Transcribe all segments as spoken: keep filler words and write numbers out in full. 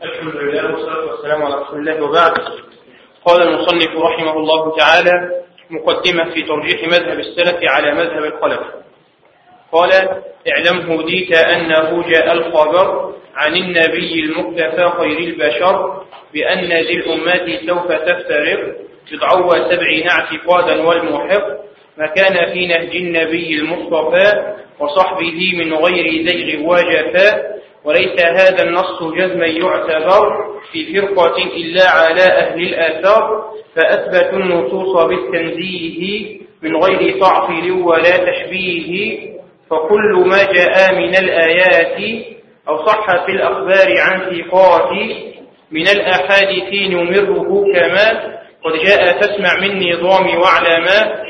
الحمد لله والصلاة والسلام على رسول الله وبعد. قال المصنف رحمه الله تعالى مقدمة في ترجيح مذهب السلف على مذهب الخلف. قال: اعلم هديت أنه جاء الخبر عن النبي المقتفى خير البشر بأن ذي الأمات سوف تفترق بضع وسبعين اعتقادا والمحق ما كان في نهج النبي المصطفى وصحبه من غير زيغ وجفاء، وليس هذا النص جزما يعتبر في فرقة إلا على أهل الآثار، فأثبتوا النصوص بالتنزيه من غير تعطيل ولا تشبيه، فكل ما جاء من الآيات أو صح في الأخبار عن ثقات من الأحاديث نمره كما قد جاء فاسمع من نظام واعلما.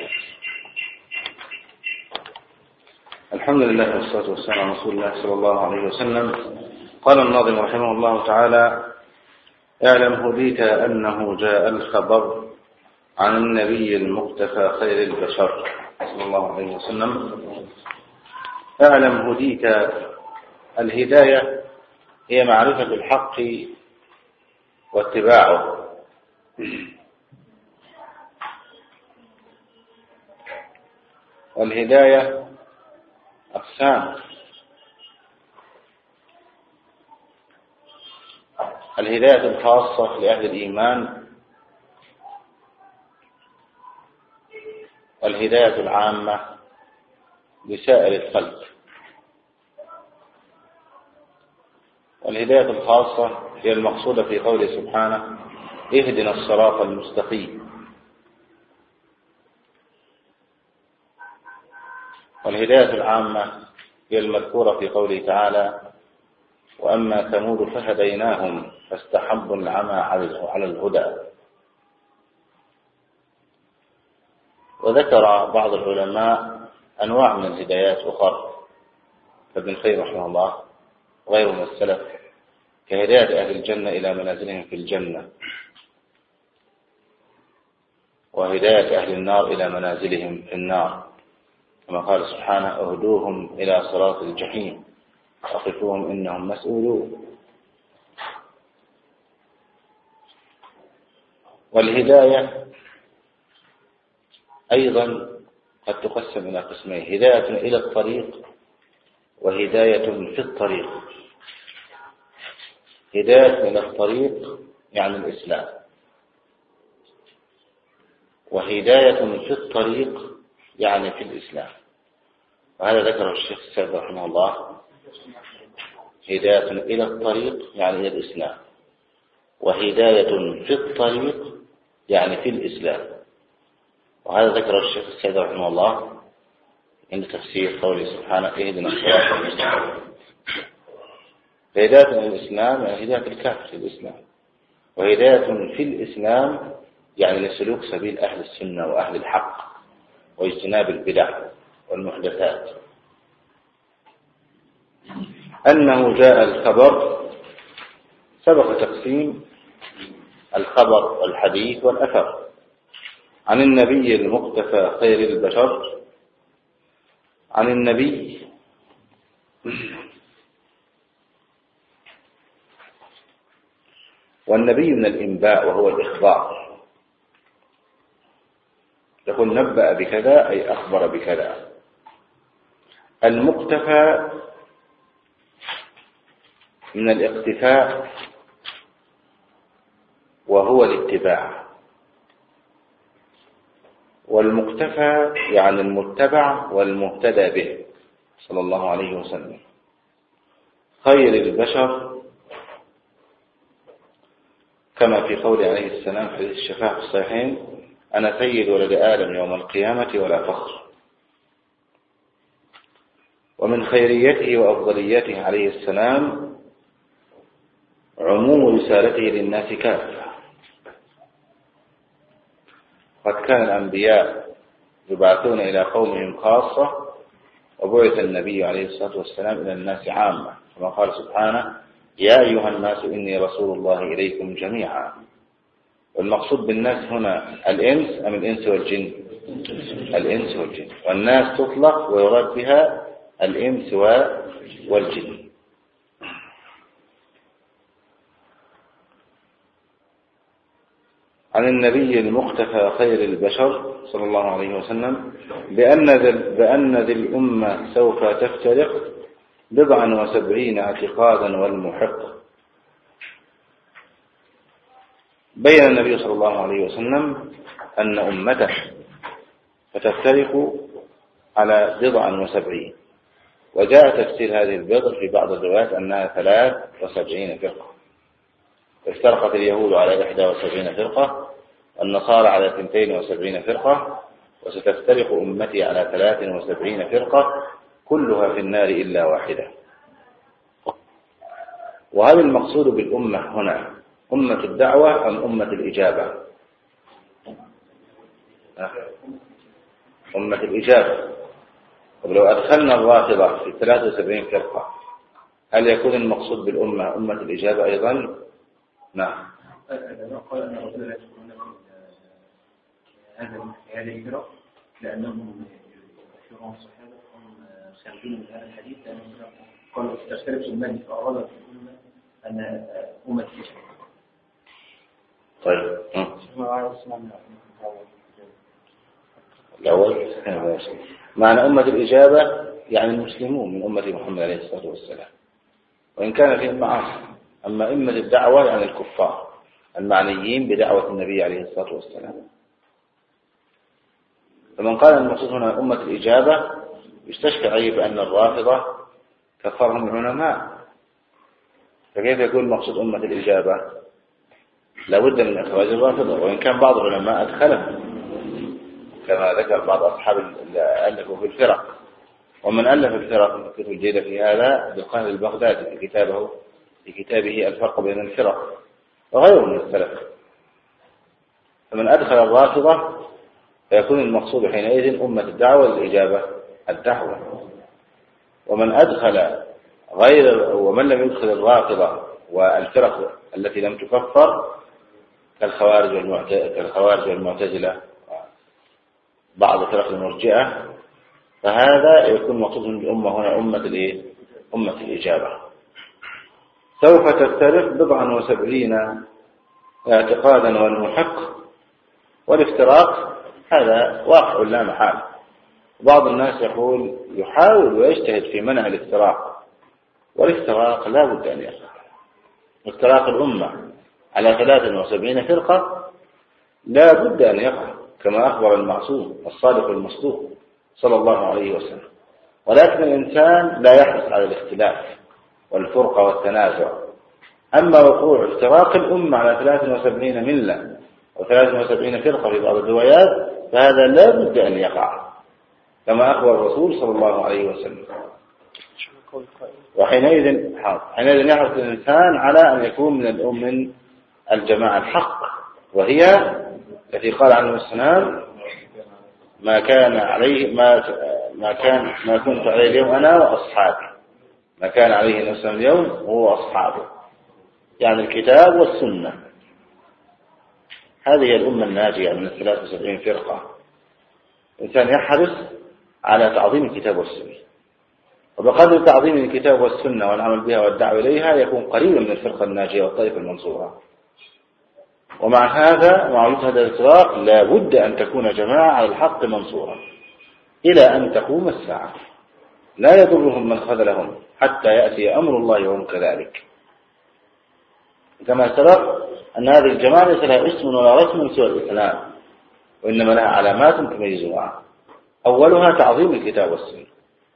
الحمد لله والصلاة والسلام على رسول الله صلى الله عليه وسلم. قال الناظم رحمه الله تعالى: اعلم هديت أنه جاء الخبر عن النبي المقتفى خير البشر صلى الله عليه وسلم. اعلم هديت، الهداية هي معرفة الحق واتباعه، والهداية أقسام: الهداية الخاصة لأهل الإيمان، والهداية العامة لسائر الخلق. والهداية الخاصة هي المقصودة في قوله سبحانه: اهدنا الصراط المستقيم. والهداية العامة هي المذكورة في قوله تعالى: وأما ثمود فهديناهم فاستحبوا العمى على الهدى. وذكر بعض العلماء أنواع من الهدايات أخرى فابن القيم رحمه الله غير من السلف، كهداية أهل الجنة إلى منازلهم في الجنة، وهداية أهل النار إلى منازلهم في النار، كما قال سبحانه: اهدوهم إلى صراط الجحيم وقفوهم إنهم مسؤولون. والهداية أيضا قد تقسم إلى قسمين: هداية إلى الطريق وهداية في الطريق. هداية إلى الطريق يعني الإسلام، وهداية في الطريق يعني في الإسلام. وهذا ذكره الشيخ السعدي رحمه الله: هداية إلى الطريق يعني إلى الإسلام، وهداية في الطريق يعني في الإسلام. وهذا ذكره الشيخ السعدي رحمه الله عند تفسير قوله سبحانه: اهدنا الصراط المستقيم. هداية إلى الإسلام يعني هداية الكافر في الإسلام، وهداية في الإسلام يعني لسلوك سبيل أهل السنة وأهل الحق واجتناب البدع والمحدثات. أنه جاء الخبر، سبق تقسيم الخبر والحديث والأثر عن النبي المقتفى خير البشر. عن النبي والنبي من الإنباء وهو الإخبار، يقول نبأ بكذا أي أخبر بكذا. المقتفى من الاقتفاء وهو الاتباع، والمقتفى يعني المتبع والمهتدى به صلى الله عليه وسلم. خير البشر كما في قول عليه السلام في حديث الشفاعة في الصحيحين: أنا سيد ولد آدم يوم القيامة ولا فخر. ومن خيريته وأفضليته عليه السلام عموم رسالته للناس كافة. قد كان الأنبياء يبعثون إلى قومهم خاصة، وبعث النبي عليه الصلاة والسلام إلى الناس عامة، كما قال سبحانه: يا أيها الناس إني رسول الله إليكم جميعا. والمقصود بالناس هنا الإنس أم الإنس والجن؟ الإنس والجن. والناس تطلق ويراد بها الإنس والجن. عن النبي المختفى خير البشر صلى الله عليه وسلم بأن ذي, بأن ذي الأمة سوف تفترق بضعا وسبعين اعتقادا والمحق. بين النبي صلى الله عليه وسلم أن أمته فتفترق على بضعا وسبعين، وجاء تفسير هذه البضع في بعض الروايات أنها ثلاث وسبعين فرقة. افترقت اليهود على إحدى وسبعين فرقة، النصارى على اثنتين وسبعين فرقة، وستفترق أمتي على ثلاث وسبعين فرقة كلها في النار إلا واحدة. وهل المقصود بالأمة هنا أمة الدعوة أم أمة الإجابة؟ أمة الإجابة. ولو أدخلنا الرافضة في ثلاث وسبعين فرقة هل يكون المقصود بالأمة أمة الإجابة أيضا؟ نعم. قال أن الرسول لا يدخلون في هذه الفرق لأنهم يشيرون الصحابة هم خارجين من هذا الحديث، لأنهم قالوا تختلف أمتي فأراد الأمة أن أمة الإجابة. طيب. الأول معنى أمة الإجابة يعني المسلمون من أمة محمد عليه الصلاة والسلام، وإن كان فيهم معاصي. أما أمة الدعوة يعني الكفار المعنيين بدعوة النبي عليه الصلاة والسلام. فمن قال المقصود هنا أمة الإجابة يستشفى عليه بأن الرافضة كفرهم العلماء، فكيف يكون المقصود أمة الإجابة؟ لابد من إخراج الرافضة، وإن كان بعض العلماء أدخلهم كما ذكر بعض أصحاب اللي ألفوا في الفرق. ومن ألف الفرق من الكتب الجيدة في هذا بالقاهر البغدادي في كتابه في كتابه الفرق بين الفرق، وغيره من السلف. فمن أدخل الرافضة فيكون المقصود حينئذ أمة الدعوة للإجابة الدعوة. ومن أدخل غير ومن لم يدخل الرافضة والفرق التي لم تكفر كالخوارج كالخوارج والمعتزلة بعض فرق المرجئة، فهذا يكون مقصود بالأمة هنا أمة الإيه؟ أمة الإجابة. سوف تفترق بضعا وسبعين اعتقادا والمحق. والافتراق هذا واقع لا محال. بعض الناس يقول يحاول ويجتهد في منع الافتراق، والافتراق لا بد أن يقع. افتراق الأمة على ثلاث وسبعين فرقة لا بد أن يقع كما أخبر المعصوم الصادق المصدوق صلى الله عليه وسلم. ولكن الإنسان لا يحرص على الاختلاف والفرقة والتنازع. أما وقوع افتراق الأمة على ثلاث وسبعين ملة وثلاث وسبعين فرقة في بعض الروايات فهذا لا بد أن يقع كما أخبر الرسول صلى الله عليه وسلم. وحينئذ حينئذ يحرص الإنسان على أن يكون من الأم الجماعة الحق، وهي التي قال عنه السلام ما كان عليه ما ما كان ما كنت عليه اليوم أنا وأصحابي، ما كان عليه نفسه اليوم هو أصحابه، يعني الكتاب والسنة. هذه الأمة الناجية من الثلاث وسبعين فرقة. الإنسان يحرص على تعظيم الكتاب والسنة، وبقدر تعظيم الكتاب والسنة والعمل بها والدعوة إليها يكون قريبا من الفرقة الناجية والطائفة المنصورة. ومع هذا مع وجود هذا الإطلاق لا بد أن تكون جماعة على الحق منصورة إلى أن تقوم الساعة، لا يضرهم من خذلهم حتى يأتي أمر الله وهم كذلك. كما سبق أن هذه الجماعة ليس لها اسم ولا رسم سوى الإسلام، وإنما لها علامات تميزها. أولها تعظيم الكتاب والسنة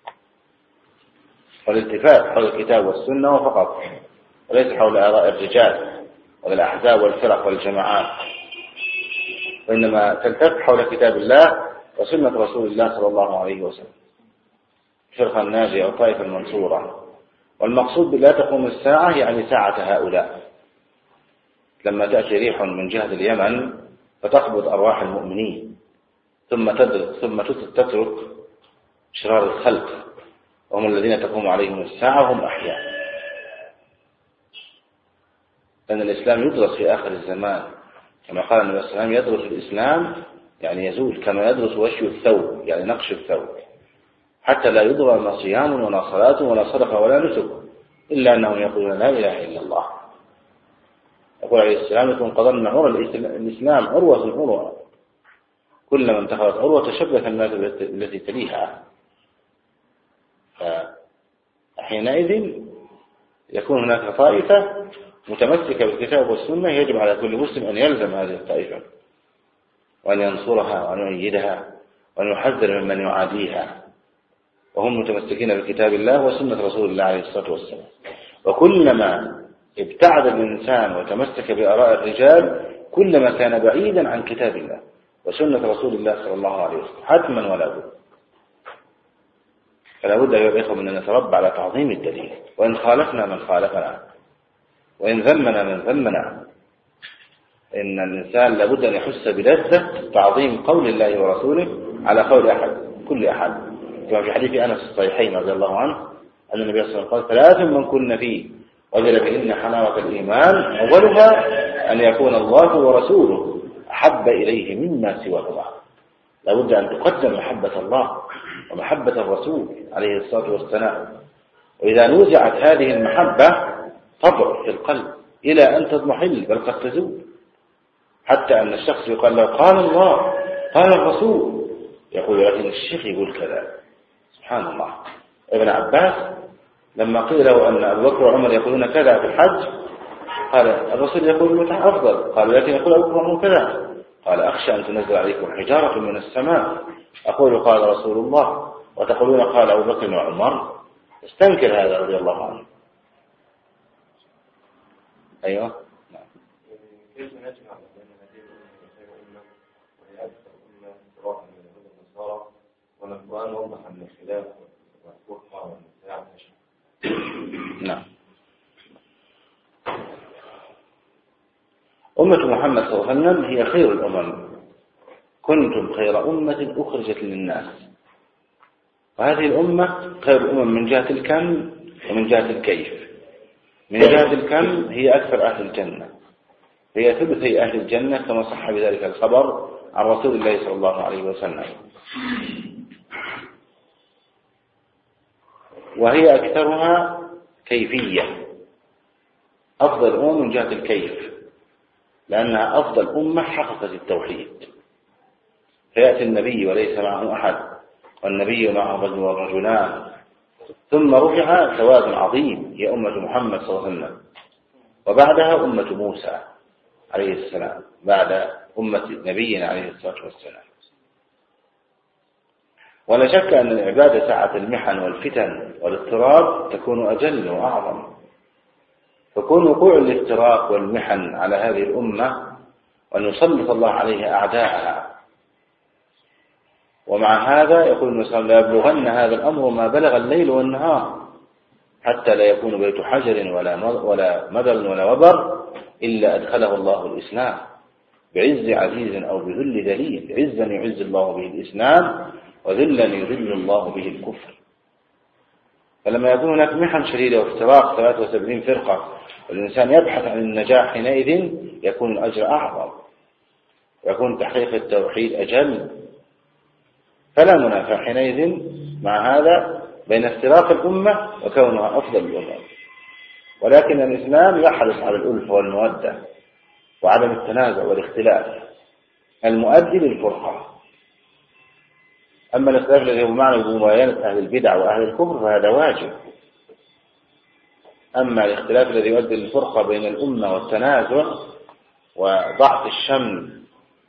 والالتفات حول الكتاب والسنة وفقط، وليس حول آراء الرجال ولا الأحزاب والفرق والجماعات، وإنما تلتف حول كتاب الله وسنة رسول الله صلى الله عليه وسلم، الفرقة الناجية والطائفة المنصورة. والمقصود بلا تقوم الساعة يعني ساعة هؤلاء، لما تأتي ريح من جهة اليمن فتقبض أرواح المؤمنين ثم ثم تترك شرار الخلق، وهم الذين تقوم عليهم الساعة وهم أحياء. لأن الإسلام يدرس في آخر الزمان كما قال النبي صلى الله عليه وسلم، يدرس الإسلام يعني يزول كما يدرس وشي الثوب يعني نقش الثوب، حتى لا يضرب ما صيام ولا صلاة ولا صدقة ولا نسك إلا أنهم يقولون لا إله إلا الله. يقول عليه السلام يكون قضلنا عروة الإسلام عروة عروة، كلما انتخبت عروة تشبث الناس التي تليها. فحينئذ يكون هناك طائفة متمسكة بالكتاب والسنة، يجب على كل مسلم أن يلزم هذه الطائفة وأن ينصرها وأن يؤيدها وأن يحذر ممن يعاديها، وهم متمسكين بكتاب الله وسنة رسول الله عليه الصلاة والسلام. وكلما ابتعد الإنسان وتمسك بآراء الرجال كلما كان بعيدا عن كتاب الله وسنة رسول الله صلى الله عليه وسلم حتما ولا بد. فلا بد أيها الإخوة من أن نتربى على تعظيم الدليل، وإن خالفنا من خالفنا وإن ذمنا من ذمنا، إن الإنسان لابد أن يحس بلذة تعظيم قول الله ورسوله على قول أحد كل أحد، كما في حديث أنس الصحيحين رضي الله عنه أن النبي صلى الله عليه وسلم قال: ثلاث من كن فيه وجد بهن حلاوة الإيمان، أولها أن يكون الله ورسوله أحب إليه مما سواهما. لابد أن تقدم محبة الله ومحبة الرسول عليه الصلاة والسلام، وإذا نوزعت هذه المحبة تضعف في القلب إلى أن تضمحل بل قد تزول، حتى أن الشخص يقال له قال الله قال الرسول يقول لكن الشيخ يقول كذا. سبحان الله. ابن عباس لما قيل له أن أبو بكر وعمر يقولون كذا في الحج قال الرسول يقول أفضل، قال لكن يقول أبو بكر وعمر كذا، قال أخشى أن تنزل عليكم حجارة من السماء أقول قال رسول الله وتقولون قال أبو بكر وعمر. استنكر هذا رضي الله عنه. أيوة. نعم. كيف نجمع بين هذه الأمة والأمة وهي أكثر أمة صراحة من اليهود والنصارى، وأن القرآن وضح أن الخلاف والفرقة والنزاع تشمل. نعم. أمة محمد صلى الله عليه وسلم هي خير الأمم، كنتم خير أمة أخرجت للناس. وهذه الأمة خير الأمم من جهة الكم ومن جهة الكيف. من جهة الكم هي أكثر أهل الجنة، هي ثلثي أهل الجنة كما صح بذلك الخبر عن رسول الله صلى الله عليه وسلم. وهي أكثرها كيفية، أفضل أمم من جهة الكيف، لأنها أفضل أمة حققت التوحيد. فيأتي النبي وليس معه أحد، والنبي معه رجل ورجلان، ثم رفع سواد عظيم هي أمة محمد صلى الله عليه وسلم، وبعدها أمة موسى عليه السلام بعد أمة نبينا عليه الصلاة والسلام. ولا شك أن العبادة ساعة المحن والفتن والاضطراب تكون أجل وأعظم، فكون وقوع الافتراق والمحن على هذه الأمة وأن يسلط الله عليها أعداءها. ومع هذا يقول النبي صلى الله عليه وسلم: لا يبلغن هذا الأمر ما بلغ الليل والنهار حتى لا يكون بيت حجر ولا ولا مدر ولا وبر إلا أدخله الله الإسلام بعز عزيز أو بذل ذليل، عزا يعز الله به الإسلام وذلا يذل الله به الكفر. فلما يكون هناك محن شديدة وافتراق ثلاثة وسبعين فرقة والإنسان يبحث عن النجاح حينئذ يكون الأجر أعظم، ويكون تحقيق التوحيد أجل. فلا منافع حينئذ مع هذا بين افتراق الأمة وكونها أفضل الأمم. ولكن الإسلام يحرص على الألفة والمودة وعدم التنازع والاختلاف المؤدي للفرقة. أما الاختلاف الذي هو معنى بمباينة أهل البدع وأهل الكفر فهذا واجب. أما الاختلاف الذي يؤدي للفرقة بين الأمة والتنازع وضعف الشمل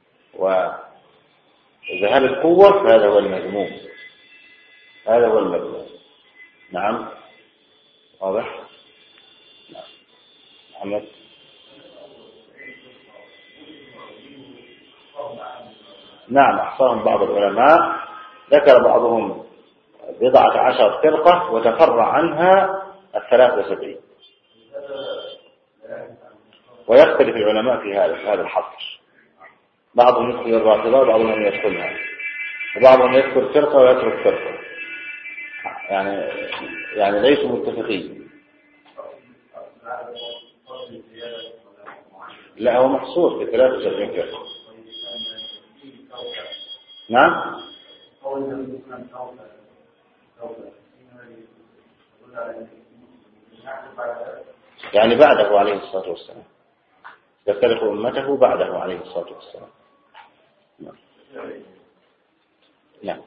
وذهاب القوة فهذا هو المذموم، هذا هو المذموم. نعم واضح. نعم محمد. نعم أحصاهم بعض العلماء، ذكر بعضهم بضعة عشر فرقة وتفرع عنها الثلاث وسبعين، ويختلف العلماء في هذا هذا الحصر. بعضهم يدخل الرافضة وبعضهم لم يدخلها، وبعضهم يذكر فرقة ويترك فرقة، يعني يعني ليسوا متفقين. لا هو محصور في ثلاث وسبعين فرقة. نعم يعني بعده عليه الصلاة والسلام. تفترق أمته بعده عليه الصلاة والسلام. نعم. نعم.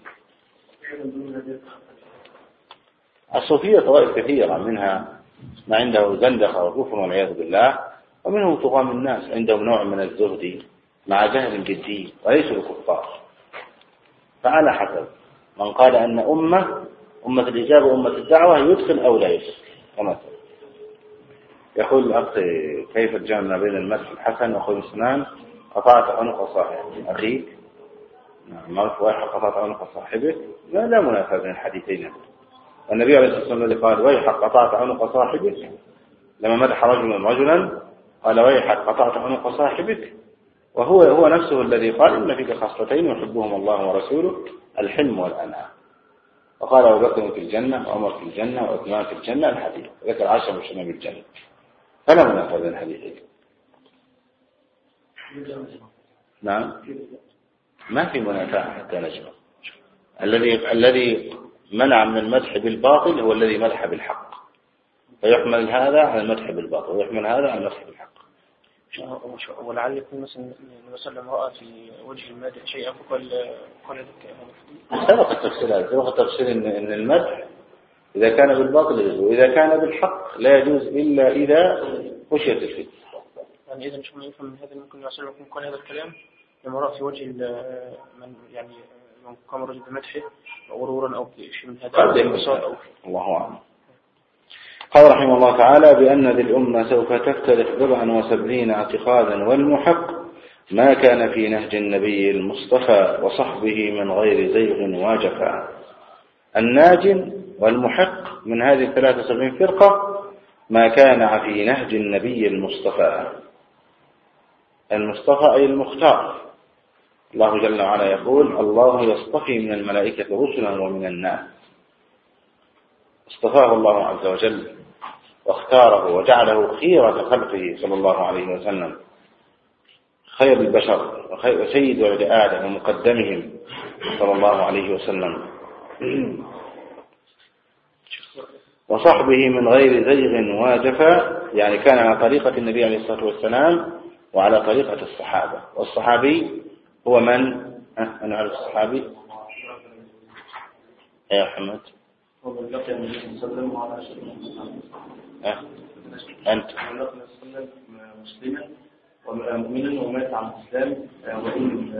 الصوفية طوائف كثيرة، منها ما عنده زندقة وكفر والعياذ بالله، ومنهم طغاة الناس عندهم نوع من الزهد مع جهل بالدين وليسوا بكفار. فعلى حسب من قال أن أمة أمة الإجابة وأمة الدعوة يدخل أو لا يدخل. كمثل يقول الأخ كيف الجمع بين المدح الحسن وخذ سنان قطعت عنق صاحب أخيك؟ نعم، مرف واحد قطعت عنق صاحبك، لا لا منافاة بين الحديثين. والنبي عليه الصلاة والسلام الذي قال ويحك قطعت عنق صاحبك لما مدح رجلا رجلا قال ويحك قطعت عنق صاحبك، وهو هو نفسه الذي قال إن فيك خصلتين يحبهم الله ورسوله الحلم والأنعام. وقال أبو بكر في الجنة وعمر في الجنة وعثمان في الجنة الحديث، ذكر عشر مشهورين بالجنة. فلا منافاة بين الحديثين. نعم، ما في منافاة حتى نجمع. الذي الذي منع من المدح بالباطل هو الذي مدح بالحق، فيحمل هذا على المدح بالباطل ويحمل هذا على المدح بالحق. ولعل يكون مثلا النبي صلى الله عليه وسلم رأى في وجه المدح شيئا فقال قال ذلك. سبق التفسير هذا، سبق التفسير إن إن المدح إذا كان بالباطل يجوز، وإذا كان بالحق لا يجوز إلا إذا خشيت الفتنة. يعني إذا مش يفهم من هذا ممكن يصل يكون قال هذا الكلام لما رأى في وجه من يعني من قام رجل بمدحه غرورا أو شيء من هذا أو الله أعلم. قال رحمه الله تعالى بأن ذي الأمة سوف تفترق بضعا وسبعين اعتقادا، والمحق ما كان في نهج النبي المصطفى وصحبه من غير زيغ واجفا. الناج والمحق من هذه الثلاثة وسبعين فرقة ما كان في نهج النبي المصطفى. المصطفى أي المختار. الله جل وعلا يقول الله يصطفي من الملائكة رسلا ومن الناس. اصطفاه الله عز وجل واختاره وجعله خيرة خلقه صلى الله عليه وسلم، خير البشر وسيد ولد آدم ومقدمهم صلى الله عليه وسلم، وصحبه من غير زيغ واجفا، يعني كان على طريقة النبي عليه الصلاة والسلام وعلى طريقة الصحابة. والصحابي هو من؟ أنا أعرف الصحابي يا محمد. أه؟ أنت مسلما ومؤمنا ومات على الإسلام وإن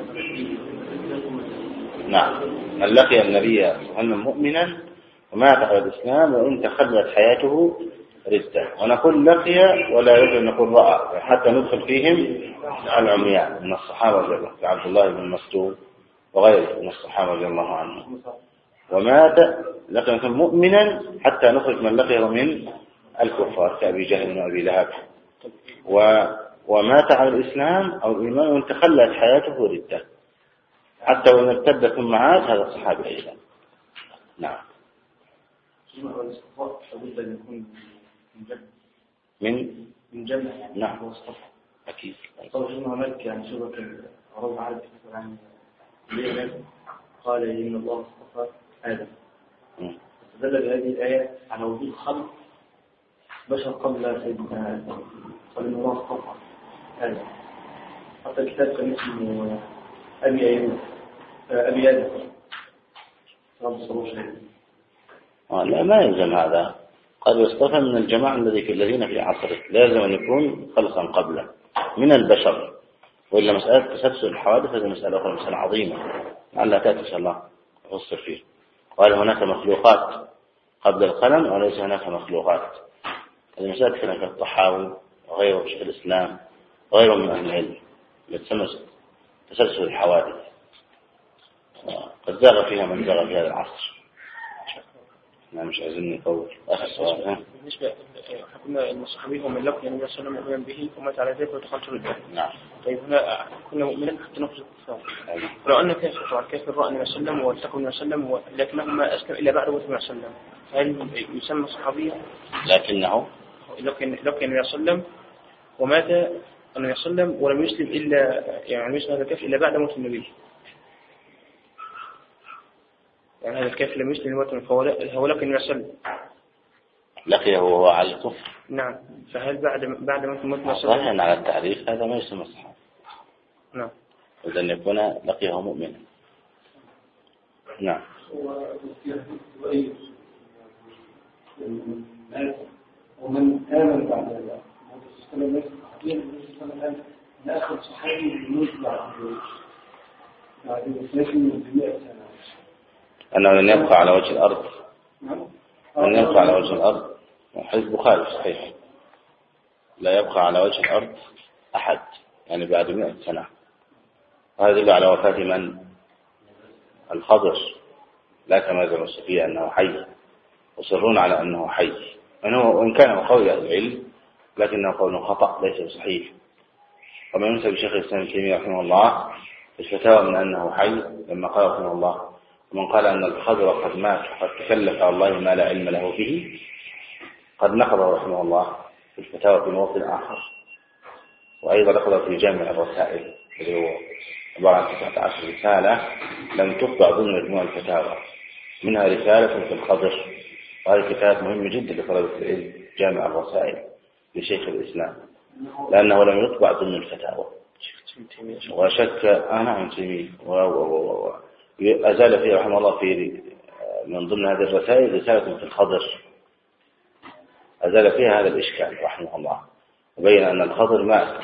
نعم، من لقي النبي مؤمنا ومات على الإسلام وإن تخلت حياته ردة. ونقول لقي ولا يجب نقول رأى، حتى ندخل فيهم العمياء من الصحابة رضي الله عنهم عبد الله بن مسعود وغيره من الصحابة رضي الله عنهم. ومات لقي مؤمنا حتى نخرج من لقيه من الكفار كأبي جهل وأبي لهب. و ومات على الإسلام أو الإيمان وإن تخلت حياته ردة، حتى وإن ارتد ثم عاد، هذا الصحابي أيضا. نعم. من من جنة. نعم أكيد. طبعا هناك يعني سورة العرب عارف عن قال إن الله اصطفى آدم. استدل بهذه الآية على وجود خلق بشر قبل سيدنا آدم، قال إن الله اصطفى آدم. حتى الكتاب كان اسمه أبي أيوب أبي آدم رب صلى الله عليه. لا ما يلزم هذا، قد يصطفى من الجماعة الذي في الذين في عصره، لازم أن يكون خلقا قبله من البشر، وإلا مسألة تسلسل الحوادث هذه مسألة أخرى، مسألة عظيمة لعلها تأتي إن شاء الله نفصل فيه. قال هناك مخلوقات قبل القلم وليس هناك مخلوقات. هذه مسألة كلام الطحاوي وغيره في الإسلام وغيره من أهل العلم يتسمى تسلسل الحوادث، قد زاغ فيها من زاغ في هذا العصر. أنا مش عايزين نطول. آخر سؤال. بالنسبة كنا الصحابي هم من لقي النبي صلى الله عليه وسلم مؤمنا به ومات على ذلك ودخلت الجنة. نعم. طيب هنا كنا مؤمنا حتى نخرج الكفار. لو أن كافر طبعا كافر رأى النبي صلى الله عليه وسلم والتقى النبي صلى الله عليه وسلم لكنه ما أسلم إلا بعد موت النبي صلى الله عليه وسلم، هل يسمى صحابيا؟ لكنه لقي النبي صلى الله عليه وسلم ومات النبي صلى الله عليه وسلم ولم يسلم إلا يعني يسلم هذا الكافر إلا بعد موت النبي. يعني هذا الكافر لم يسلم موت فهو لقي النبي صلى الله عليه وسلم لقيه وهو على الكفر. نعم، فهل بعد بعد ما تموت صحيح على التعريف هذا ما يسمى صحابة. نعم، إذا أن يكون لقيه مؤمنا. نعم. ومن آمن بعد الله ليس صحابيا لا آخر صحابي يموت بعد بعد مسلم بمئة سنة أنه لن يبقى على وجه الأرض. لن يبقى على وجه الأرض. حديث البخاري صحيح. لا يبقى على وجه الأرض أحد يعني بعد مئة سنة. وهذا يدل على وفاة من؟ الخضر. لا كما يزعم الصوفية أنه حي، يصرون على أنه حي، وإن كان قول أهل العلم لكنه قول خطأ ليس بصحيح. وما ينسب الشيخ الإسلام ابن تيمية رحمه الله الفتاوى من أنه حي لما قال رحمه الله: ومن قال أن الخضر قد مات قد تكلف على الله ما لا علم له به قد نقضه رحمه الله في الفتاوى في موطن آخر. وأيضا نقضه في جامع الرسائل اللي هو عبارة عن تسعة عشر رسالة لم تطبع ضمن مجموع الفتاوى، منها رسالة في الخضر، وهذا كتاب مهم جدا لطلبة العلم، جامع الرسائل لشيخ الإسلام، لأنه لم يطبع ضمن الفتاوى. وشك أنا عن تيمية وأزال فيه رحمه الله في من ضمن هذه الرسائل رسالة في الخضر أزال فيها هذا الإشكال رحمه الله، وبين أن الخضر مات.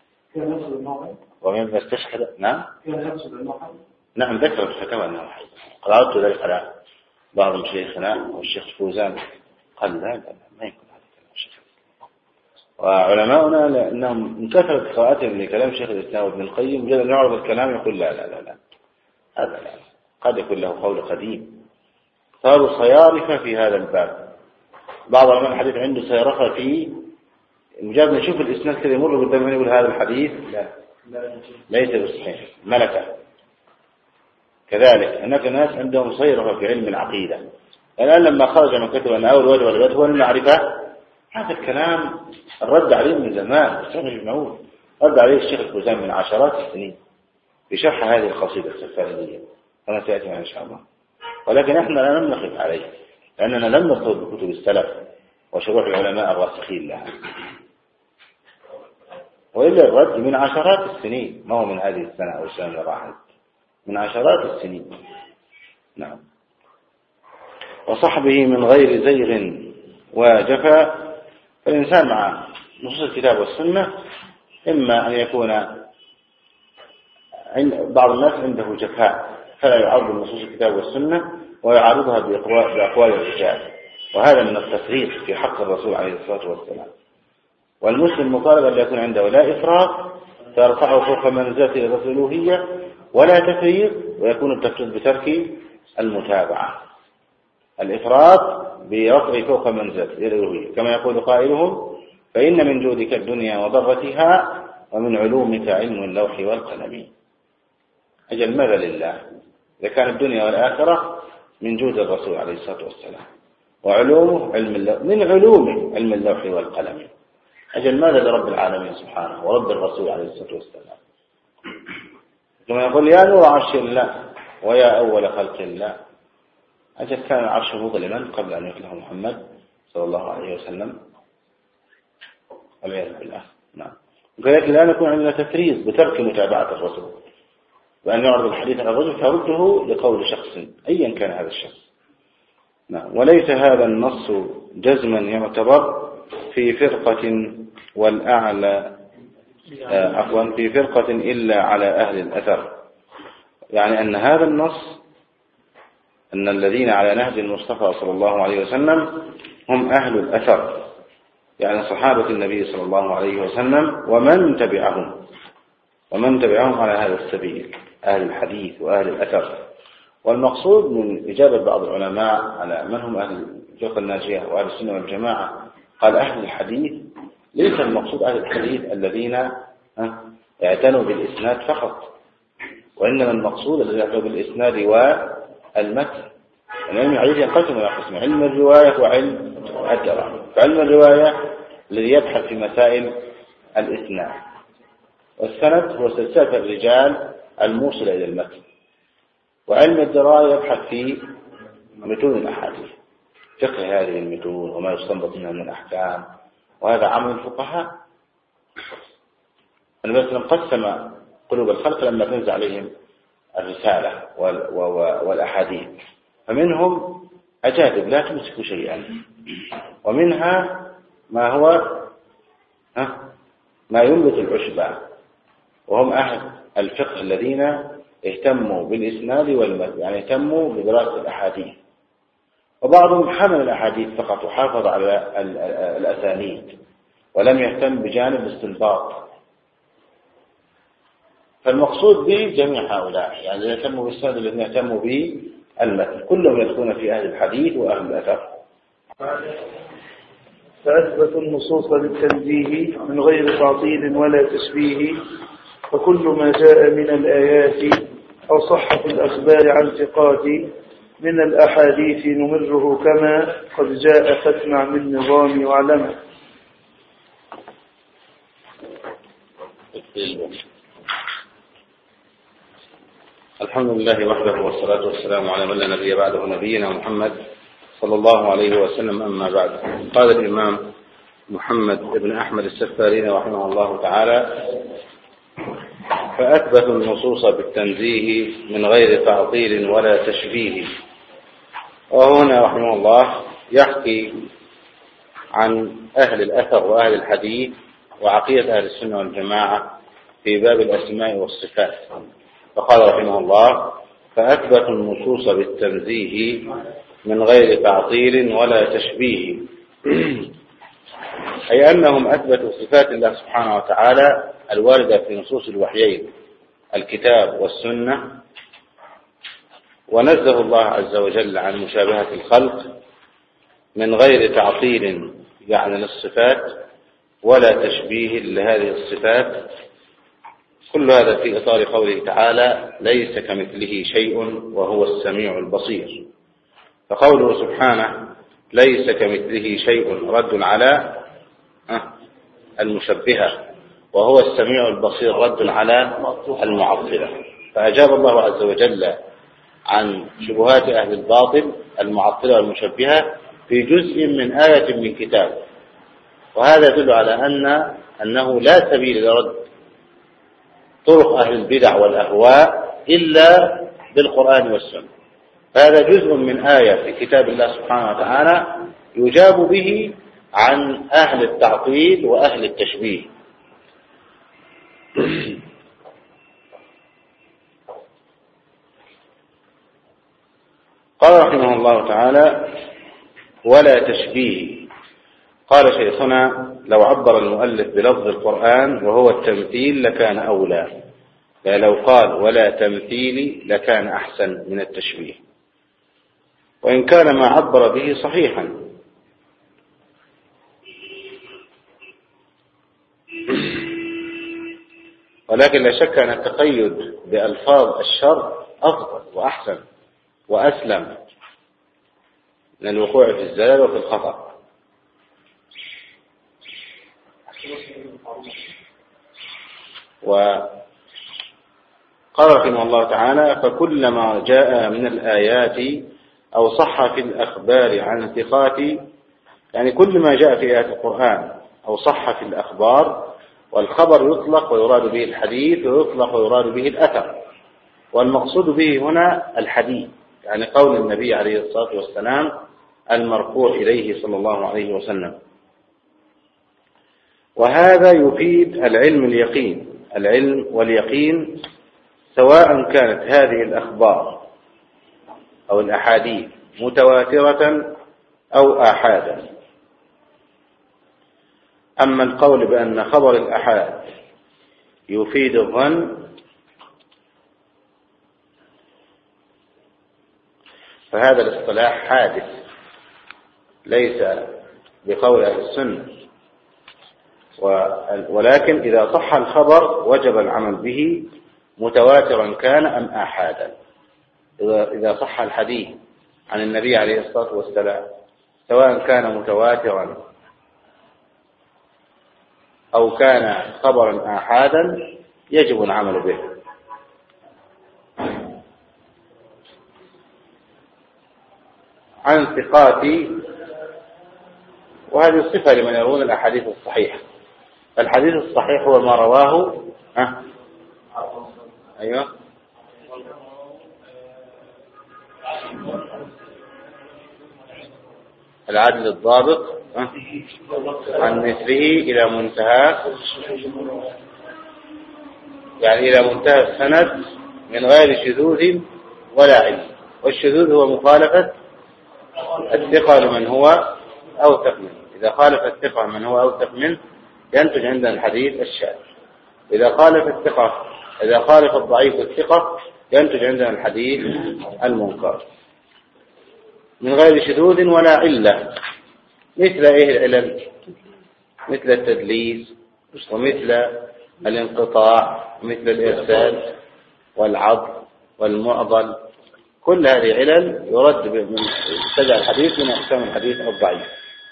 ومن استشهد نعم نعم ذكر في الفتاوى أنه حي. قرأت ذلك على بعض مشايخنا والشيخ فوزان قال لا لا ما يكون هذا الكلام الشيخ. وعلماؤنا لأنهم من كثرة قراءتهم لكلام شيخ الإسلام وابن القيم جل نعرض الكلام يقول لا لا لا لا هذا لا قد يكون له قول قديم. صاروا صيارفة في هذا الباب. بعض علماء الحديث عنده صيارفة في مجرد ما يشوف الإسناد كذا يمر قدامه يقول هذا الحديث لا ليس بصحيح ملكة. كذلك هناك ناس عندهم صيرفة في علم العقيدة. الآن لما خرج من كتب أن أول وجه والبدء هو المعرفة، هذا الكلام الرد عليه من زمان بس مش معقول. رد عليه الشيخ الفوزان من عشرات السنين في شرح هذه القصيدة السفارية كما سيأتي معنا إن شاء الله. ولكن احنا لا نملك عليه لأننا لم نرتبط بكتب السلف وشروح العلماء الراسخين لها، وإلا الرد من عشرات السنين ما هو من هذه السنة أو السنة اللي راحت، من عشرات السنين. نعم. وصحبه من غير زيغ وجفا. فالإنسان مع نصوص الكتاب والسنة إما أن يكون بعض الناس عنده جفاء فلا يعرض نصوص الكتاب والسنة ويعرضها بأقوال الرجال، وهذا من التفريط في حق الرسول عليه الصلاة والسلام. والمسلم مطالب أن يكون عنده لا إفراط فيرفعه فوق منزلة الرسولية ولا تفريط ويكون التفريط بترك المتابعة. الإفراط برفع فوق منزلة الألوهية كما يقول قائلهم: فإن من جودك الدنيا وضرتها ومن علومك علم اللوح والقلم. أجل ماذا لله إذا كان الدنيا والآخرة من جود الرسول عليه الصلاة والسلام، وعلومه علم اللوح من علومه علم اللوح والقلم. أجل ماذا لرب العالمين سبحانه ورب الرسول عليه الصلاة والسلام. كما يقول: يا نور عرش الله ويا أول خلق الله. أجل كان العرش مظلما قبل أن يخلق محمد صلى الله عليه وسلم والعياذ بالله. نعم. وكذلك الآن يكون عندنا تفريط بترك متابعة الرسول وأن يعرض الحديث عن الرجل فرده لقول شخص أيا كان هذا الشخص. نعم. وليس هذا النص جزما يعتبر في فرقة والأعلى عفوا في فرقة إلا على أهل الأثر. يعني أن هذا النص أن الذين على نهج المصطفى صلى الله عليه وسلم هم أهل الأثر، يعني صحابة النبي صلى الله عليه وسلم ومن تبعهم ومن تبعهم على هذا السبيل، أهل الحديث وأهل الأثر. والمقصود من إجابة بعض العلماء على من هم أهل الفرقة الناجية وأهل السنة والجماعة قال أهل الحديث ليس المقصود أهل الحديث الذين اعتنوا بالإسناد فقط، وإنما المقصود الذي يعتنوا بالإسناد والمتن. العلم الحديث ينقسم إلى قسم: علم الرواية وعلم الدراية. فعلم الرواية الذي يبحث في مسائل الإسناد، والسند هو سلسلة الرجال الموصلة إلى المتن، وعلم الدراية يبحث في متون الأحاديث. فقه هذه المتون وما يستنبط منها من الأحكام، وهذا عمل الفقهاء. النبي صلى الله عليه وسلم قسم قلوب الخلق لما تنزل عليهم الرسالة والأحاديث، فمنهم أجادب لا تمسك شيئا، ومنها ما هو ما ينبت العشبة، وهم أهل الفقه الذين اهتموا بالإسناد والمتن، يعني اهتموا بدراسة الأحاديث. وبعضهم حمل الأحاديث فقط وحافظ على الأسانيد ولم يهتم بجانب الاستنباط. فالمقصود به جميع هؤلاء، يعني الذين يهتموا بالإسناد والذين يهتموا بالمتن كلهم يدخلون في أهل الحديث وأهل الأثر. فأثبتوا النصوص بالتنزيه من غير تعطيل ولا تشبيه، فكل ما جاء من الآيات أو صح في الأخبار عن ثقات من الأحاديث نمره كما قد جاء فاسمع من نظام وعلمه. الحمد لله وحده والصلاة والسلام على من لا نبي بعده نبينا محمد صلى الله عليه وسلم. أما بعد، قال الإمام محمد بن أحمد السفارين رحمه الله تعالى: فأثبتوا النصوص بالتنزيه من غير تعطيل ولا تشبيه. وهنا رحمه الله يحكي عن أهل الأثر وأهل الحديث وعقيدة أهل السنة والجماعة في باب الأسماء والصفات. فقال رحمه الله: فأثبتوا النصوص بالتنزيه من غير تعطيل ولا تشبيه، أي أنهم أثبتوا صفات الله سبحانه وتعالى الواردة في نصوص الوحيين الكتاب والسنة، ونزه الله عز وجل عن مشابهة الخلق من غير تعطيل يعني للصفات ولا تشبيه لهذه الصفات. كل هذا في إطار قوله تعالى: ليس كمثله شيء وهو السميع البصير. فقوله سبحانه ليس كمثله شيء رد على المشبهة، وهو السميع البصير رد على المعطلة. فأجاب الله عز وجل عن شبهات أهل الباطل المعطلة والمشبهة في جزء من آية من كتاب، وهذا يدل على أن أنه لا سبيل لرد طرق أهل البدع والأهواء إلا بالقرآن والسنة. هذا جزء من آية في كتاب الله سبحانه وتعالى يجاب به عن أهل التعطيل وأهل التشبيه. قال رحمه الله تعالى: ولا تشبيه. قال شيخنا: لو عبر المؤلف بلفظ القرآن وهو التمثيل لكان أولى، لا لو قال ولا تمثيل لكان أحسن من التشبيه، وإن كان ما عبر به صحيحا. ولكن لا شك أن التقيد بألفاظ الشر أفضل وأحسن وأسلم من الوقوع في الزلل وفي الخطأ. وقال رحمه الله تعالى: فكلما جاء من الآيات أو صح في الأخبار عن ثقات، يعني كل ما جاء في آيات القرآن أو صح في الأخبار، والخبر يطلق ويراد به الحديث، ويطلق ويراد به الأثر، والمقصود به هنا الحديث، يعني قول النبي عليه الصلاة والسلام المرفوع إليه صلى الله عليه وسلم. وهذا يفيد العلم اليقين العلم واليقين سواء كانت هذه الأخبار أو الأحاديث متواترة أو آحادا. أما القول بأن خبر الأحاد يفيد الظن فهذا الاصطلاح حادث ليس بقول أهل السنة، ولكن إذا صح الخبر وجب العمل به متواترا كان أم آحادا. إذا صح الحديث عن النبي عليه الصلاة والسلام سواء كان متواترا أو كان خبرا آحادا يجب العمل به. عن ثقات، وهذه صفة لمن يرون الأحاديث الصحيحة. الحديث الصحيح هو ما رواه أه؟ أيوة العدل الضابط أه؟ عن مثله إلى منتهى، يعني إلى منتهى السند من غير شذوذ ولا علم. والشذوذ هو مخالفة الثقة لمن هو أوثق منه. إذا خالف الثقة من هو أوثق منه ينتج عندنا الحديث الشاذ. إذا خالف الثقة إذا خالف الضعيف الثقة ينتج عندنا الحديث المنكر من غير شذوذ ولا علة. مثل إيه العلل؟ مثل التدليس ومثل الانقطاع ومثل الإرسال والعضل والمعضل. كل هذه علل يرد من ابتدع الحديث من أقسام الحديث الضعيف.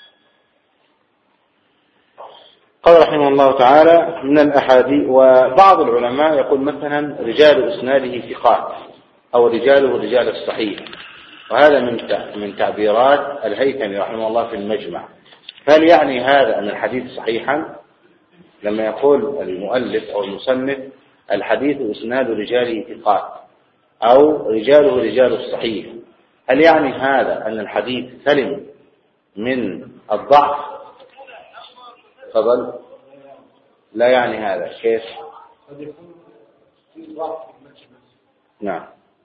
قال رحمه الله تعالى من الأحاديث. وبعض العلماء يقول مثلا رجال إسناده ثقات أو رجاله رجال الصحيح، وهذا من من تعبيرات الهيثمي رحمه الله في المجمع. هل يعني هذا أن الحديث صحيحا؟ لما يقول المؤلف أو المصنف الحديث إسناد رجاله ثقات أو رجاله رجال الصحيح، هل يعني هذا أن الحديث سلم من الضعف؟ تفضل. لا يعني هذا. كيف؟ قد يكون في ضعف في المتن. نعم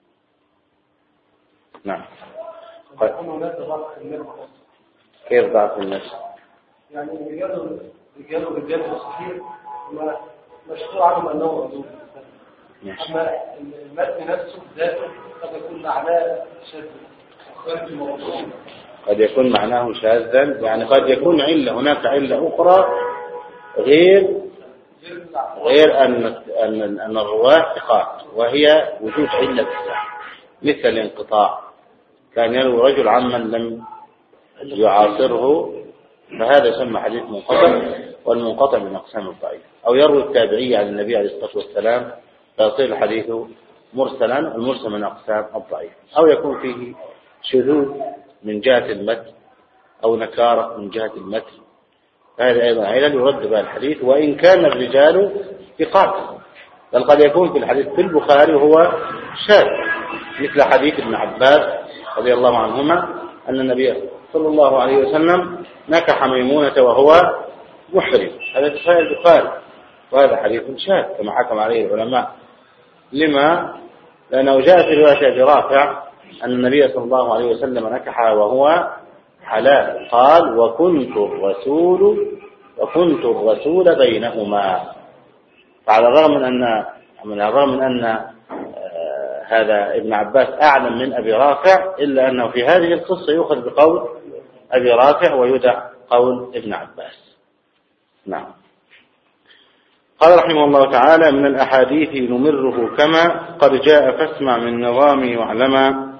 نعم. قد يكون هناك ضعف في المتن. كيف ضعف في المتن؟ يعني رجال رجال رجال الصحيح مشهور عنهم أنه موجود. أما المتن نفسه ذاته قد يكون معناه شاذ وخارج الموضوع. قد يكون معناه شاذا، يعني قد يكون علة، هناك علة أخرى غير غير أن أن أن الرواة ثقات، وهي وجود علة مثل الانقطاع، كان يروي رجل عمن لم يعاصره فهذا يسمى حديث منقطع، والمنقطع من أقسام الضعيف. أو يروي التابعي عن النبي عليه الصلاة والسلام فيصير الحديث مرسلا، المرسل من أقسام الضعيف. أو يكون فيه شذوذ من جهة المتن أو نكارة من جهة المتن، هذا أيضا علل يرد بها الحديث وإن كان الرجال ثقات. بل قد يكون في الحديث في البخاري وهو شاذ، مثل حديث ابن عباس رضي الله عنهما أن النبي صلى الله عليه وسلم نكح ميمونة وهو محرم، هذا في صحيح البخاري، وهذا حديث شاذ كما حكم عليه العلماء. لما؟ لأنه جاء في رواية أبي رافع أن النبي صلى الله عليه وسلم نكح وهو حلال، قال وكنت الرسول وكنت الرسول بينهما. فعلى الرغم من أن من الرغم من أن آه هذا ابن عباس أعلم من أبي رافع، إلا أنه في هذه القصة يؤخذ بقول أبي رافع ويدع قول ابن عباس. نعم. قال رحمه الله تعالى من الأحاديث نمره كما قد جاء فاسمع من نظامي واعلما.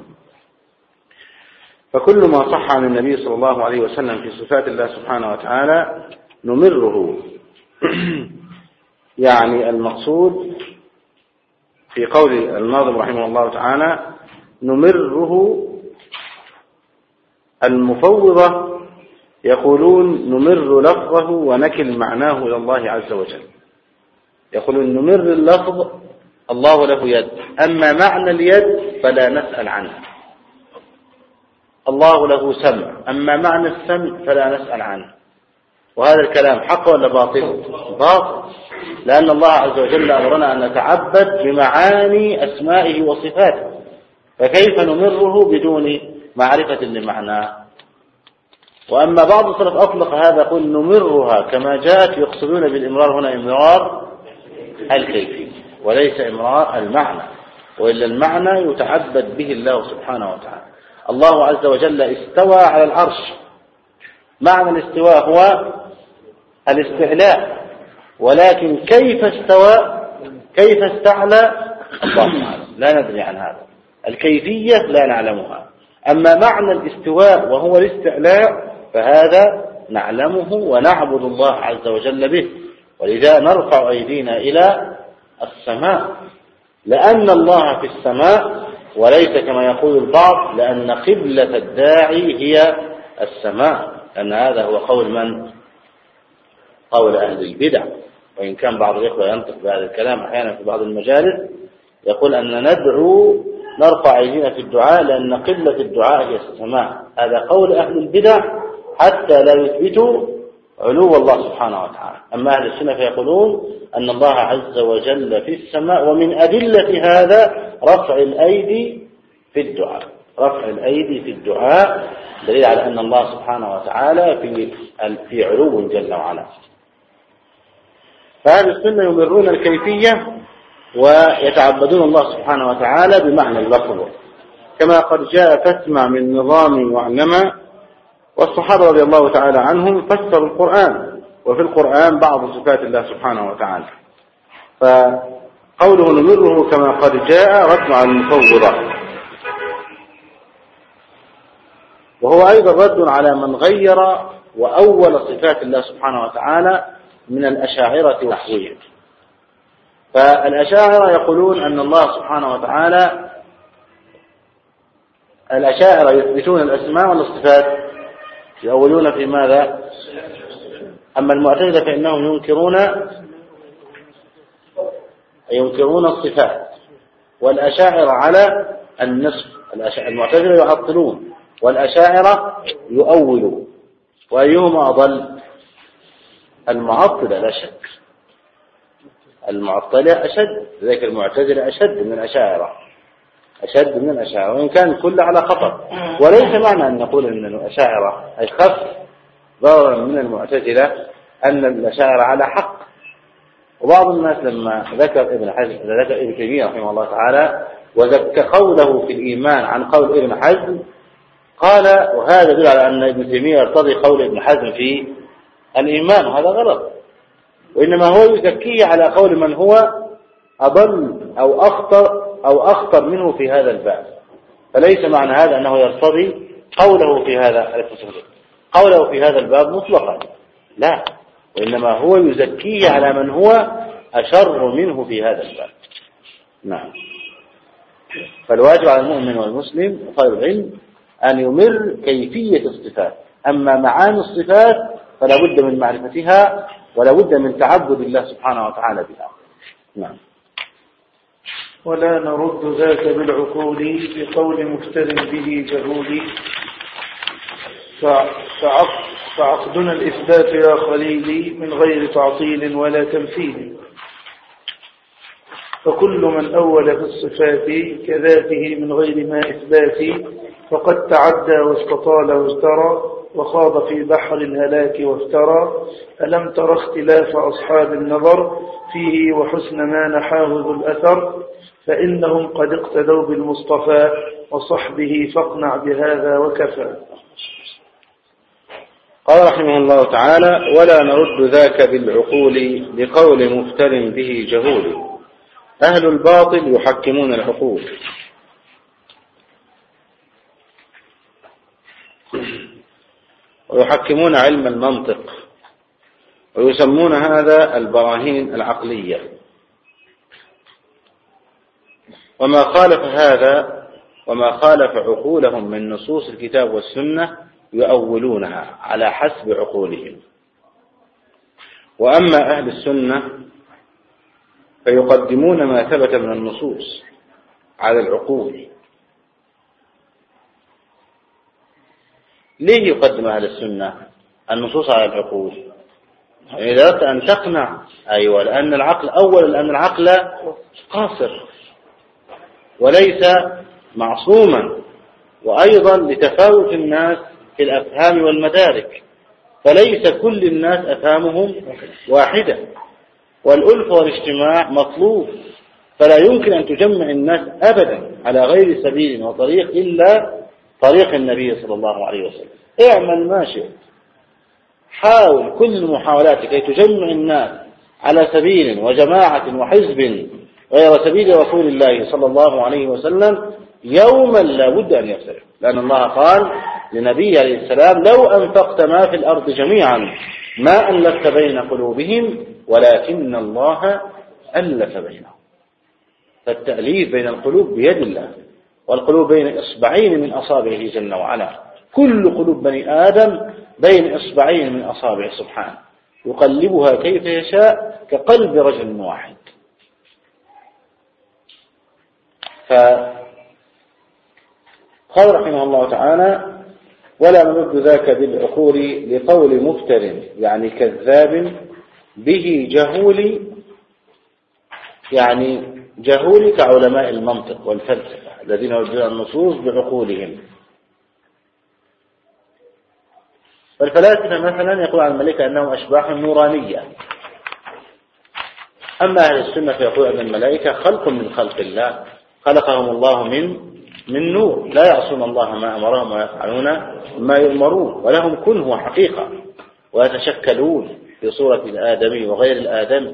فكل ما صح عن النبي صلى الله عليه وسلم في صفات الله سبحانه وتعالى نمره. يعني المقصود في قول الناظم رحمه الله تعالى نمره، المفوضة يقولون نمر لفظه ونكل معناه إلى الله عز وجل. يقولون نمر اللفظ الله له يد، أما معنى اليد فلا نسأل عنه. الله له سمع، أما معنى السمع فلا نسأل عنه. وهذا الكلام حق ولا باطل؟ باطل، لأن الله عز وجل أمرنا أن نتعبد بمعاني أسمائه وصفاته، فكيف نمره بدون معرفة لمعناه؟ وأما بعض السلف أطلق هذا، يقول نمرها كما جاءت، يقصدون بالإمرار هنا إمرار الكيفية وليس إمرار المعنى، وإلا المعنى يتعبد به الله سبحانه وتعالى. الله عز وجل استوى على العرش، معنى الاستواء هو الاستعلاء، ولكن كيف استوى كيف استعلى الله تعالى لا ندري عن هذا، الكيفية لا نعلمها. أما معنى الاستواء وهو الاستعلاء فهذا نعلمه ونعبد الله عز وجل به، ولذا نرفع أيدينا إلى السماء، لأن الله في السماء وليس كما يقول البعض لأن قبلة الداعي هي السماء، لأن هذا هو قول من؟ قول أهل البدع. وإن كان بعض الإخوة ينطق بهذا الكلام أحيانا في بعض المجالس يقول أن ندعو نرفع أيدينا في الدعاء لأن قبلة الدعاء هي السماء. هذا قول أهل البدع حتى لا يثبتوا علو الله سبحانه وتعالى. أما أهل السنة فيقولون أن الله عز وجل في السماء، ومن أدلة هذا رفع الأيدي في الدعاء. رفع الأيدي في الدعاء دليل على أن الله سبحانه وتعالى في في علو جل وعلا. فأهل السنة يمرون الكيفية ويتعبدون الله سبحانه وتعالى بمعنى اللفظ، كما قد جاء فاسمع من نظام وعلما. والصحابة رضي الله تعالى عنهم فسروا القرآن، وفي القرآن بعض صفات الله سبحانه وتعالى. فقوله نمره كما قد جاء رد على المفوضة، وهو أيضا رد على من غير وأول صفات الله سبحانه وتعالى من الأشاعرة ونحوهم. فالأشاعرة يقولون أن الله سبحانه وتعالى، الأشاعرة يثبتون الأسماء والصفات، يؤولون في ماذا؟ أما المعتزلة فإنهم ينكرون ينكرون الصفات، والأشاعرة على النصف. المعتزلة يعطلون والأشاعرة يؤولون. وأيهما أضل؟ المعطلة لا شك، المعطلة أشد، ذلك المعتزلة أشد من الأشاعرة، أشد من الأشاعرة، وإن كان كل على خطر. وليس معنى أن نقول أن الأشاعرة أخف ضررا من المعتزلة أن الأشاعرة على حق. وبعض الناس لما ذكر ابن حزم ذكر ابن تيمية رحمه الله تعالى وذكر قوله في الإيمان عن قول ابن حزم، قال وهذا يدل على أن ابن تيمية يرتضي قول ابن حزم في الإيمان، وهذا غلط. وإنما هو يزكيه على قول من هو أضل أو أخطر أو أخطر منه في هذا الباب. فليس معنى هذا أنه يرتضي قوله في هذا قوله في هذا الباب مطلقا، لا، وإنما هو يزكيه على من هو أشر منه في هذا الباب. نعم. فالواجب على المؤمن والمسلم وطالب العلم أن يمر كيفية الصفات، أما معاني الصفات فلا بد من معرفتها ولا بد من تعبد الله سبحانه وتعالى بها. نعم. ولا نرد ذاك بالعقول بقول مفتر به جهول، فعقدنا الإثبات يا خليلي من غير تعطيل ولا تمثيل. فكل من أول في الصفات كذاته من غير ما إثبات فقد تعدى واستطال واجترى وخاض في بحر الهلاك وافترى. ألم تر اختلاف أصحاب النظر فيه وحسن ما نحاه ذو الأثر، فإنهم قد اقتدوا بالمصطفى وصحبه فاقنع بهذا وكفى. قال رحمه الله تعالى: ولا نرد ذاك بالعقول بقول مفتر به جهول. أهل الباطل يحكمون العقول، ويحكمون علم المنطق، ويسمون هذا البراهين العقلية. وما خالف هذا وما خالف عقولهم من نصوص الكتاب والسنة يؤولونها على حسب عقولهم. وأما أهل السنة فيقدمون ما ثبت من النصوص على العقول. ليه يقدم أهل السنة النصوص على العقول؟ يعني إذا أردت أن تقنع، أيوة، لأن العقل أولا لأن العقل قاصر وليس معصوما، وأيضا لتفاوت الناس في الأفهام والمدارك، فليس كل الناس أفهامهم واحدة، والألف والاجتماع مطلوب، فلا يمكن أن تجمع الناس أبدا على غير سبيل وطريق إلا طريق النبي صلى الله عليه وسلم. اعمل ما شئت، حاول كل المحاولات كي تجمع الناس على سبيل وجماعة وحزب غير سبيل رسول الله صلى الله عليه وسلم، يوما لا بد أن يفترق، لأن الله قال لنبي عليه السلام: لو أنفقت ما في الأرض جميعا ما ألفت بين قلوبهم ولكن الله ألف بينهم. فالتأليف بين القلوب بيد الله، والقلوب بين إصبعين من أصابعه جل وعلا. كل قلوب بني آدم بين إصبعين من أصابعه سبحانه، يقلبها كيف يشاء كقلب رجل واحد. فقال رحمه الله تعالى: ولا نرد ذاك بالعقول لقول مفتر، يعني كذاب به جهول، يعني جهول كعلماء المنطق والفلسفة الذين يردون النصوص بعقولهم. والفلاسفة مثلا يقول عن الملائكة أنهم أشباح نورانية، أما أهل السنة فيقول أن الملائكة خلق من خلق الله، خلقهم الله من من نور، لا يعصون الله ما أمرهم ويفعلون ما يؤمرون، ولهم كنه حقيقة، ويتشكلون في صورة الآدمي وغير الآدم.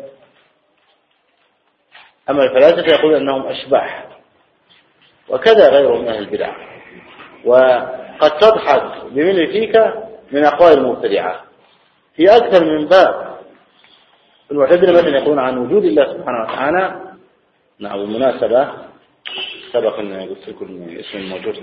أما الفلاسفة يقول أنهم أشباح، وكذا غيرهم من أهل البدع. وقد تضحك بمن فيك من أقوال المبتدعة في أكثر من باب. المعتزلة مثلا يقولون عن وجود الله سبحانه وتعالى. نعم، بالمناسبة سبق أن قلت لكم اسم الموجود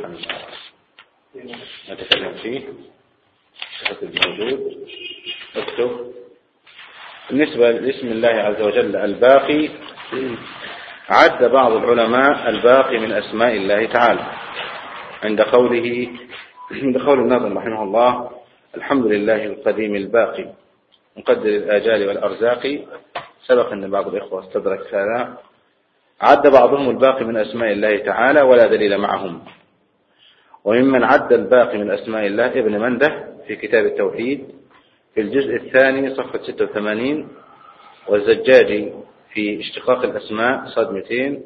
نتكلم فيه، صفة الموجود. اكتب بالنسبة لاسم الله عز وجل الباقي، عد بعض العلماء الباقي من أسماء الله تعالى عند قوله عند قول الناظم رحمه الله: الحمد لله القديم الباقي مقدر الآجال والأرزاق. سبق أن بعض الإخوة استدرك هذا. عد بعضهم الباقي من أسماء الله تعالى ولا دليل معهم. وممن عد الباقي من أسماء الله ابن منده في كتاب التوحيد في الجزء الثاني صفحة ستة وثمانين، والزجاجي في اشتقاق الأسماء صد مئتين،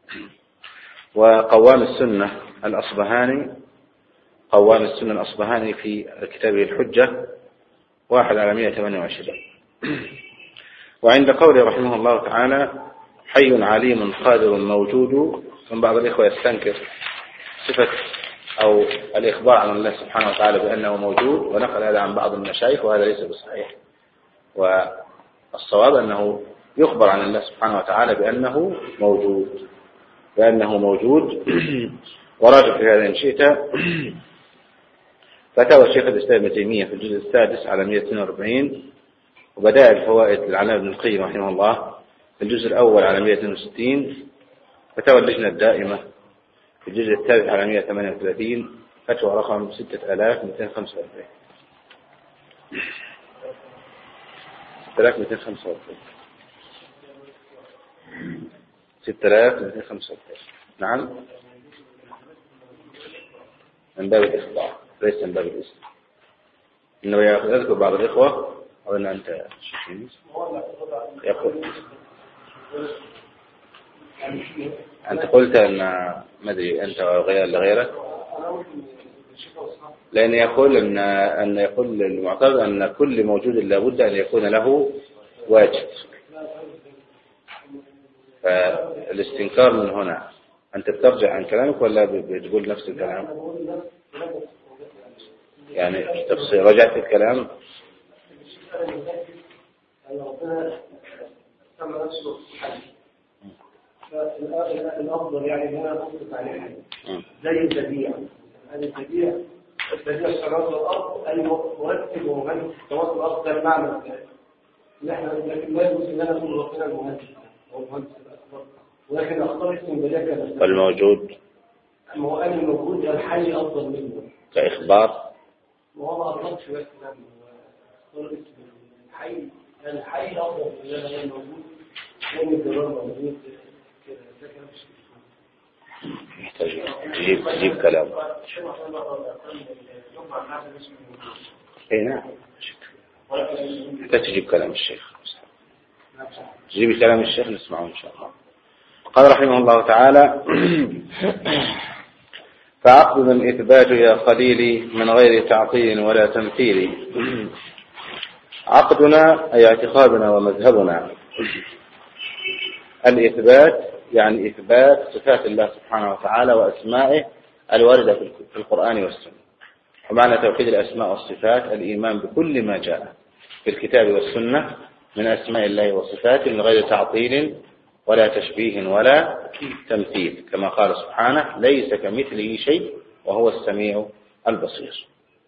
وقوام السنة الأصبهاني قوام السنة الأصبهاني في كتابه الحجة واحد على مئة وثمانية وعشرين. وعند قوله رحمه الله تعالى: حي عليم قادر موجود. من بعض الإخوة يستنكر صفة أو الإخبار عن الله سبحانه وتعالى بأنه موجود، ونقل هذا عن بعض المشايخ، وهذا ليس بصحيح. والصواب أنه يخبر عن الله سبحانه وتعالى بأنه موجود بأنه موجود وراجع في هذا إن شئت فتاوى الشيخ الإسلام ابن تيمية في الجزء السادس على مئة واثنين وأربعين، وبدائع الفوائد للعلامة ابن القيم رحمه الله في الجزء الأول على مئة واثنين وستين، فتاوى اللجنة الدائمة في الجزء الثالث على مئة وثمانية وثلاثين، فتوى رقم ستة آلاف ومئتين وخمسة وأربعين ستة آلاف ومئتين وخمسة وأربعين ستة آلاف ومئتين وخمسة وأربعين. نعم، من باب الإخبار ليس من باب الاسم. إنه يذكر بعض الإخوة أو أن أنت يقول أنت قلت أن ما أدري أنت غير لغيرك، لأن يقول أن أن يقول المعترض أن كل موجود لابد أن يكون له واجب. فالاستنكار من هنا، أنت بترجع عن كلامك ولا بتقول نفس الكلام؟ يعني تفسير رجعت الكلام. الأفضل يعني هنا نصف عليه زي البديع. هذا البديع البديع السماوات والأرض أي مرتب ومهندس السماوات والأرض. ده المعنى نحن لكن لا يمكن لنا نقول ربنا المهندس أو المهندس الأكبر، ولكن أختار اسم البديع كذا. والموجود ما هو أنا الموجود الحي أفضل منه كإخبار. وهو ما أطلقش بس اختار اسم الحي، الحي أفضل من الموجود ومن الضرر موجود. يحتاج تجيب تجيب كلام. اي نعم، يحتاج تجيب كلام الشيخ، تجيب كلام الشيخ نسمعه إن شاء الله. قال رحمه الله تعالى: فعقدنا الإثبات يا قليلي من غير تعطيل ولا تمثيل. عقدنا أي اعتقادنا ومذهبنا. الإثبات يعني إثبات صفات الله سبحانه وتعالى وأسمائه الواردة في القرآن والسنة. ومعنى توحيد الأسماء والصفات الإيمان بكل ما جاء في الكتاب والسنة من أسماء الله وصفاته من غير تعطيل ولا تشبيه ولا تمثيل، كما قال سبحانه ليس كمثله شيء وهو السميع البصير.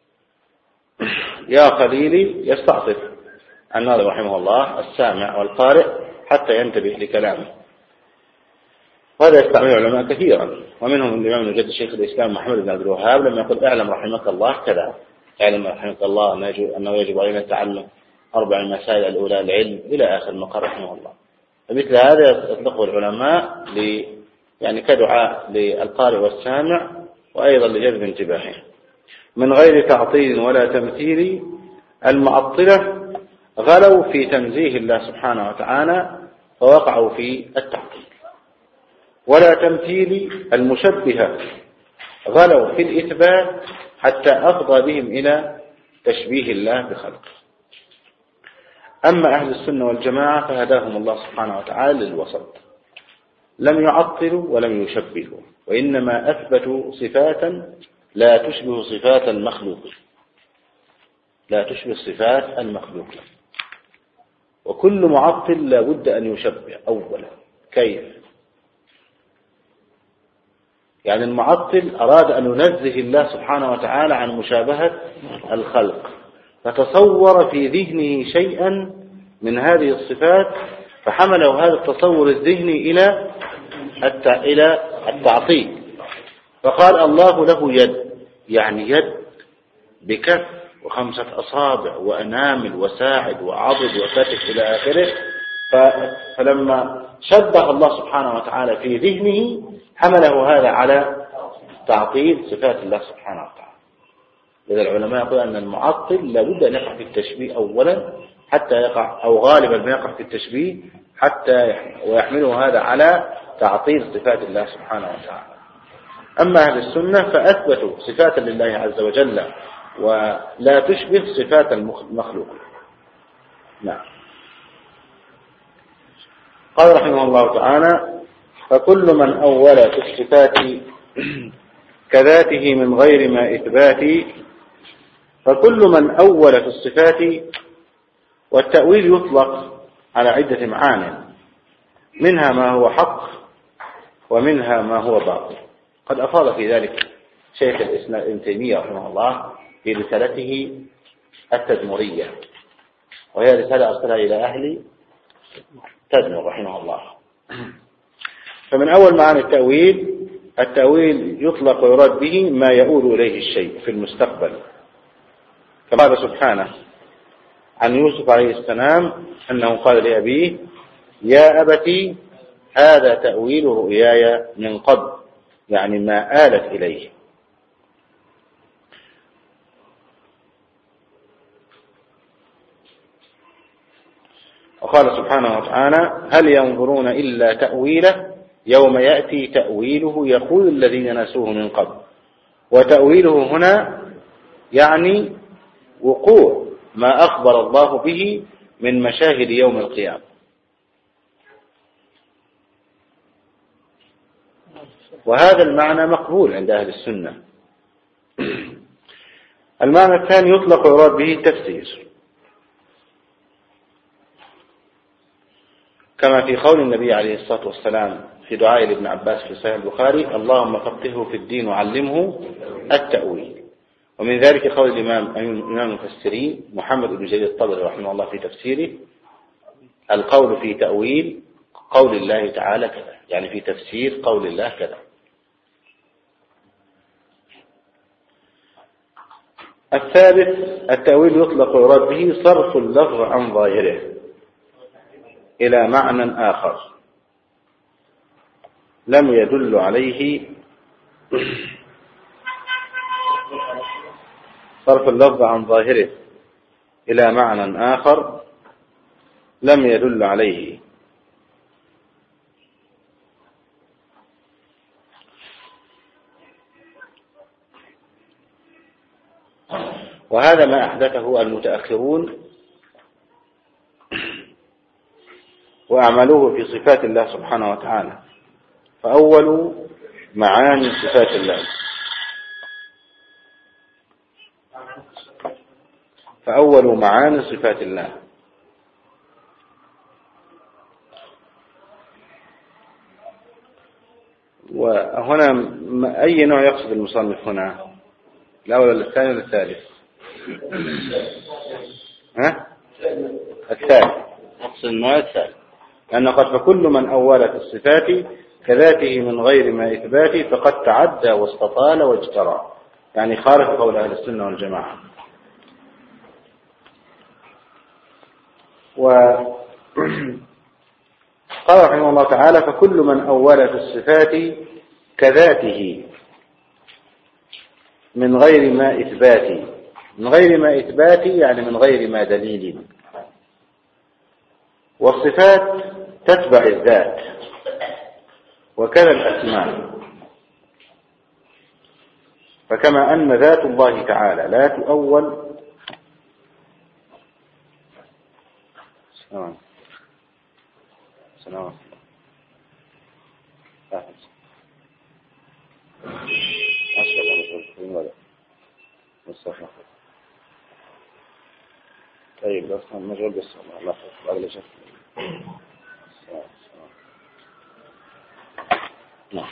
يا خليلي يستعطف الناظم رحمه الله السامع والقارئ حتى ينتبه لكلامه، وهذا يستعمله العلماء كثيرا، ومنهم الإمام المجدد شيخ الإسلام محمد بن عبد الوهاب لما يقول اعلم رحمك الله كذا، اعلم رحمك الله أنه يجب علينا التعلم أربع المسائل الأولى العلم إلى آخر مقر رحمه الله. فمثل هذا يطلقه العلماء ل يعني كدعاء للقارئ والسامع، وأيضا لجذب انتباهه. من غير تعطيل ولا تمثيل، المعطلة غلوا في تنزيه الله سبحانه وتعالى فوقعوا في التعطيل، ولا تمثيل المشبهة غلوا في الإثبات حتى أفضى بهم إلى تشبيه الله بخلقه. أما أهل السنة والجماعة فهداهم الله سبحانه وتعالى للوسط، لم يعطلوا ولم يشبهوا، وإنما أثبتوا صفات لا تشبه صفات المخلوق، لا تشبه صفات المخلوق. وكل معطل لا بد أن يشبه أولا. كيف؟ يعني المعطل أراد أن ينزه الله سبحانه وتعالى عن مشابهة الخلق، فتصور في ذهنه شيئا من هذه الصفات فحمله هذا التصور الذهني إلى إلى التعطيل، فقال الله له يد، يعني يد بكف وخمسة أصابع وأنامل وساعد وعضد وكتف إلى آخره. فلما شبه الله سبحانه وتعالى في ذهنه حمله هذا على تعطيل صفات الله سبحانه وتعالى. لذا العلماء يقول أن المعطل لابد أن يقع في التشبيه أولا حتى يقع، أو غالبا ما يقع في التشبيه حتى ويحمله هذا على تعطيل صفات الله سبحانه وتعالى. أما أهل السنة فأثبتوا صفات لله عز وجل ولا تشبه صفات المخلوق. نعم. قال رحمه الله تعالى فكل من أول في الصفات كذاته من غير ما إثبات، فكل من أول في الصفات، والتأويل يطلق على عدة معان، منها ما هو حق ومنها ما هو باطل. قد أفاض في ذلك شيخ الإسلام ابن تيمية رحمه الله في رسالته التدمرية، وهي رسالة أرسلها إلى أهل تدمر رحمه الله. فمن أول معاني التأويل، التأويل يطلق ويراد به ما يؤول إليه الشيء في المستقبل، كما قال سبحانه عن يوسف عليه السلام أنه قال لأبيه يا أبتي هذا تأويل رؤياي من قبل، يعني ما آلت إليه. وقال سبحانه وتعالى هل ينظرون إلا تأويله يوم يأتي تأويله يقول الذين نسوه من قبل. وتأويله هنا يعني وقوع ما أخبر الله به من مشاهد يوم القيامة. وهذا المعنى مقبول عند أهل السنة. المعنى الثاني يطلق ويراد به التفسير، كما في قول النبي عليه الصلاة والسلام في دعاء لابن عباس في صحيح البخاري اللهم فقهه في الدين وعلمه التأويل. ومن ذلك قول الإمام إمام المفسرين محمد بن جرير الطبري رحمه الله في تفسيره القول في تأويل قول الله تعالى كذا، يعني في تفسير قول الله كذا. الثالث التأويل يطلق ويراد به صرف اللفظ عن ظاهره إلى معنى آخر لم يدل عليه، صرف اللفظ عن ظاهره إلى معنى آخر لم يدل عليه. وهذا ما أحدثه المتأخرون وأعملوه في صفات الله سبحانه وتعالى، فأولوا معاني صفات الله فأولوا معاني صفات الله وهنا أي نوع يقصد المصنف هنا؟ الأول ولا الثاني ولا الثالث؟ ها؟ الثالث، يقصد النوع الثالث، لأن قد فكل من أول في الصفات كذاته من غير ما إثباته فقد تعدى واستطال واجترى، يعني خارج قول أهل السنة والجماعة. وقال رحمه الله تعالى: فكل من أول في الصفات كذاته من غير ما إثباته. من غير ما إثباته يعني من غير ما دليل. والصفات تتبع الذات وكذا الأسماء، فكما أن ذات الله تعالى لا تؤول سلام سلام مصطفى. طيب بس مشغول بس الله أغلى شيء. نعم.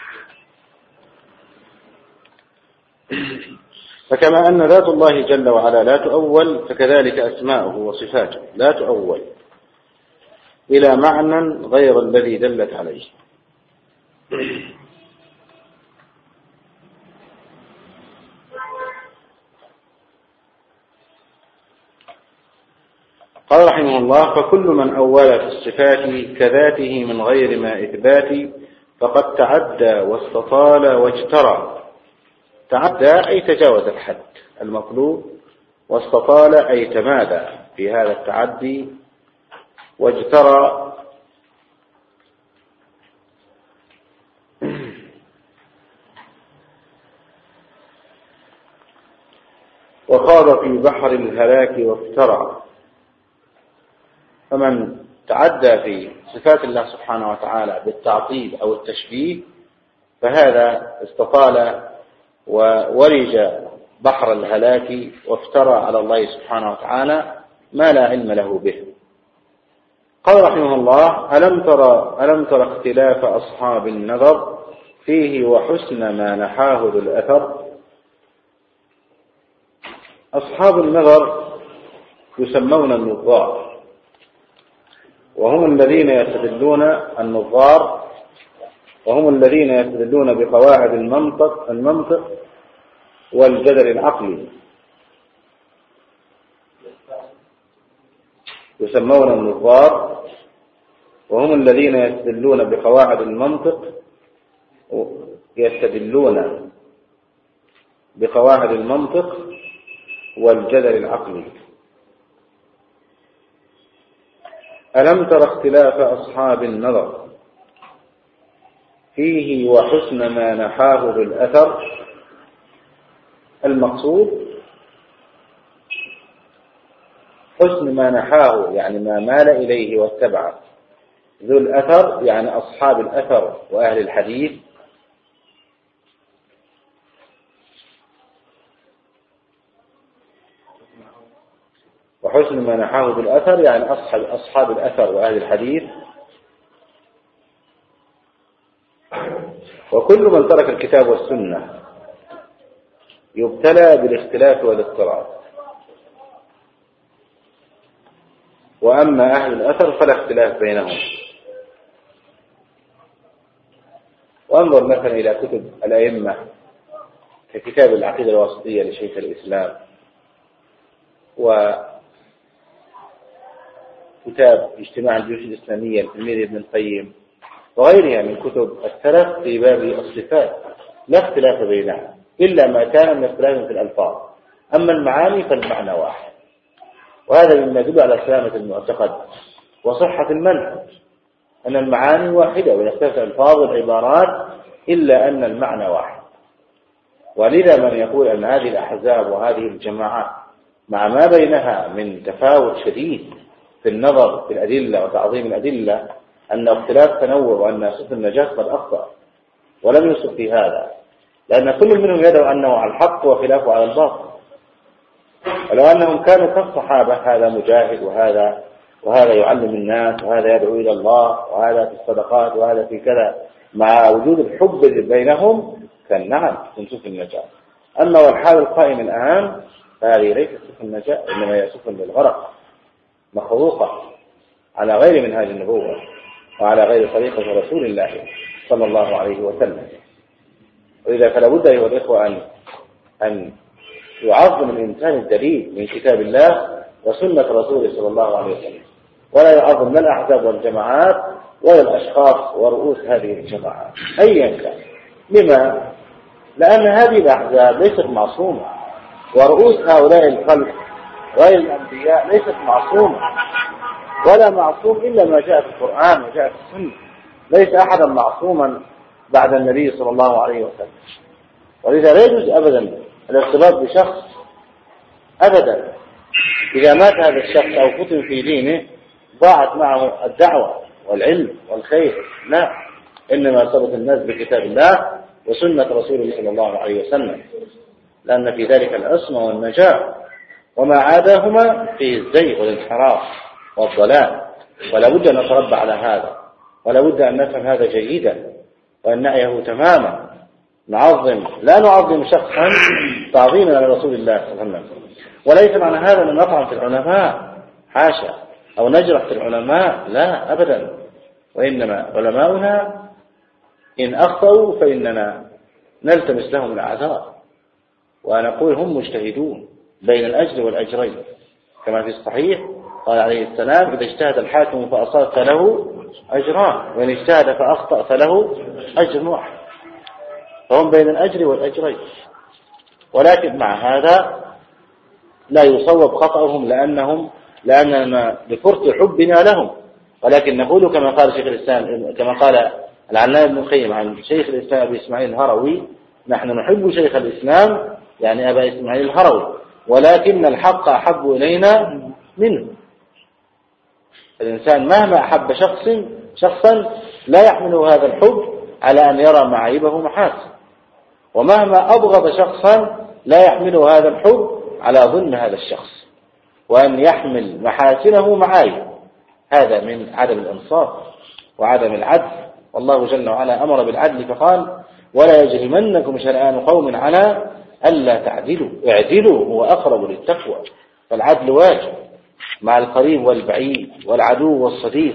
فكما أن ذات الله جل وعلا لا تؤول فكذلك أسماؤه وصفاته لا تؤول إلى معنى غير الذي دلت عليه. قال رحمه الله: فكل من أول في الصفات كذاته من غير ما إثبات فقد تعدى واستطال واجترى. تعدى أي تجاوز الحد المطلوب، واستطال أي تمادى في هذا التعدي، واجترى وخاض في بحر الهلاك وافترى. فمن تعدى في صفات الله سبحانه وتعالى بالتعطيل أو التشبيه فهذا استطال وورج بحر الهلاك وافترى على الله سبحانه وتعالى ما لا علم له به. قال رحمه الله: ألم ترى ألم ترى اختلاف أصحاب النظر فيه وحسن ما نحاه ذو الأثر. أصحاب النظر يسمون النظار، وهم الذين يستدلون النظار وهم الذين يستدلون بقواعد المنطق المنطق والجدل العقلي. يسمون النظار وهم الذين يستدلون بقواعد المنطق يستدلون بقواعد المنطق والجدل العقلي. ألم تر اختلاف أصحاب النظر فيه وحسن ما نحاه ذو الأثر. المقصود حسن ما نحاه يعني ما مال إليه واتبعه، ذو الأثر يعني أصحاب الأثر وأهل الحديث، وحسن ما نحاه ذو الأثر يعني أصحاب, أصحاب الأثر وأهل الحديث. وكل من ترك الكتاب والسنة يبتلى بالاختلاف والاضطراب. وأما أهل الأثر فلا اختلاف بينهم. وانظر مثلا إلى كتب الأئمة ككتاب العقيدة الواسطية لشيخ الإسلام، وكتاب اجتماع الجيوش الإسلامية للتلميذ ابن القيم وغيرها من كتب السلف في باب الصفات لا اختلاف بينها إلا ما كان من اختلاف في الألفاظ، أما المعاني فالمعنى واحد. وهذا مما يدل على سلامة المعتقد وصحة المنهج، أن المعاني واحدة ويختلف الألفاظ والعبارات إلا أن المعنى واحد. ولذا من يقول أن هذه الأحزاب وهذه الجماعات مع ما بينها من تفاوت شديد في النظر في الأدلة وتعظيم الأدلة أن اختلاف تنوع وأن يصف النجاة قد أخطأ ولم يصف في هذا، لأن كل منهم يدعو أنه على الحق وخلافه على الباطل. ولو أنهم كانوا كالصحابة هذا مجاهد وهذا وهذا يعلم الناس وهذا يدعو إلى الله وهذا في الصدقات وهذا في كذا مع وجود الحب بينهم كان نعم من سفن النجاة. أما والحال القائم الآن فهذه ليست سفن النجاة، إنما هي سفن للغرق مخلوقة على غير منهاج النبوة وعلى غير طريقة رسول الله صلى الله عليه وسلم. وإذا فلا بد أيها الإخوة أن أن يعظم الإنسان الدليل من كتاب الله وسنة رسوله صلى الله عليه وسلم، ولا يعظم لا الأحزاب والجماعات ولا الأشخاص ورؤوس هذه الجماعات أيا كان. لما؟ لأن هذه الأحزاب ليست معصومة، ورؤوس هؤلاء الخلق غير الأنبياء ليست معصومة، ولا معصوم إلا ما جاء في القرآن وجاء في السنة. ليس أحدا معصوما بعد النبي صلى الله عليه وسلم. ولذا لا يجوز أبدا الارتباط بشخص أبدا. إذا مات هذا الشخص أو فتن في دينه ضاعت معه الدعوة والعلم والخير. لا، إنما ارتبط الناس بكتاب الله وسنة رسوله صلى الله عليه وسلم، لأن في ذلك العصمة والنجاة، وما عاداهما فيه الزيغ والانحراف والضلال. ولا بد أن نتربى على هذا، ولا بد أن نفهم هذا جيدا وأن نعيه تماما. نعظم لا نعظم شخصا تعظيما لرسول الله صلى الله عليه وسلم، وليس معنى هذا أن نطعن في العلماء حاشا أو نجرح في العلماء، لا أبدا. وإنما علماؤنا إن أخطأوا فإننا نلتمس لهم الأعذار ونقول هم مجتهدون بين الأجر والأجرين، كما في الصحيح قال عليه السلام: إذا اجتهد الحاكم فأصاب فله أجران، وإن اجتهد فأخطأ فله أجر واحد. فهم بين الأجر والأجرين. ولكن مع هذا لا يصوب خطأهم لأنهم لأننا بفرط حبنا لهم، ولكن نقول كما قال شيخ الإسلام كما قال العلامة ابن القيم عن شيخ الإسلام أبي إسماعيل الهروي: نحن نحب شيخ الإسلام يعني أبا إسماعيل الهروي، ولكن الحق أحب إلينا منه. الإنسان مهما أحب شخص شخصا لا يحمل هذا الحب على أن يرى معايبه محاسن، ومهما أبغض شخصا لا يحمل هذا الحب على ظلم هذا الشخص وأن يحمل محاسنه معايب. هذا من عدم الإنصاف وعدم العدل. والله جل وعلا أمر بالعدل فقال: ولا يجرمنكم شنآن قوم على ألا تعدلوا اعدلوا هو أقرب للتقوى. فالعدل واجب مع القريب والبعيد والعدو والصديق.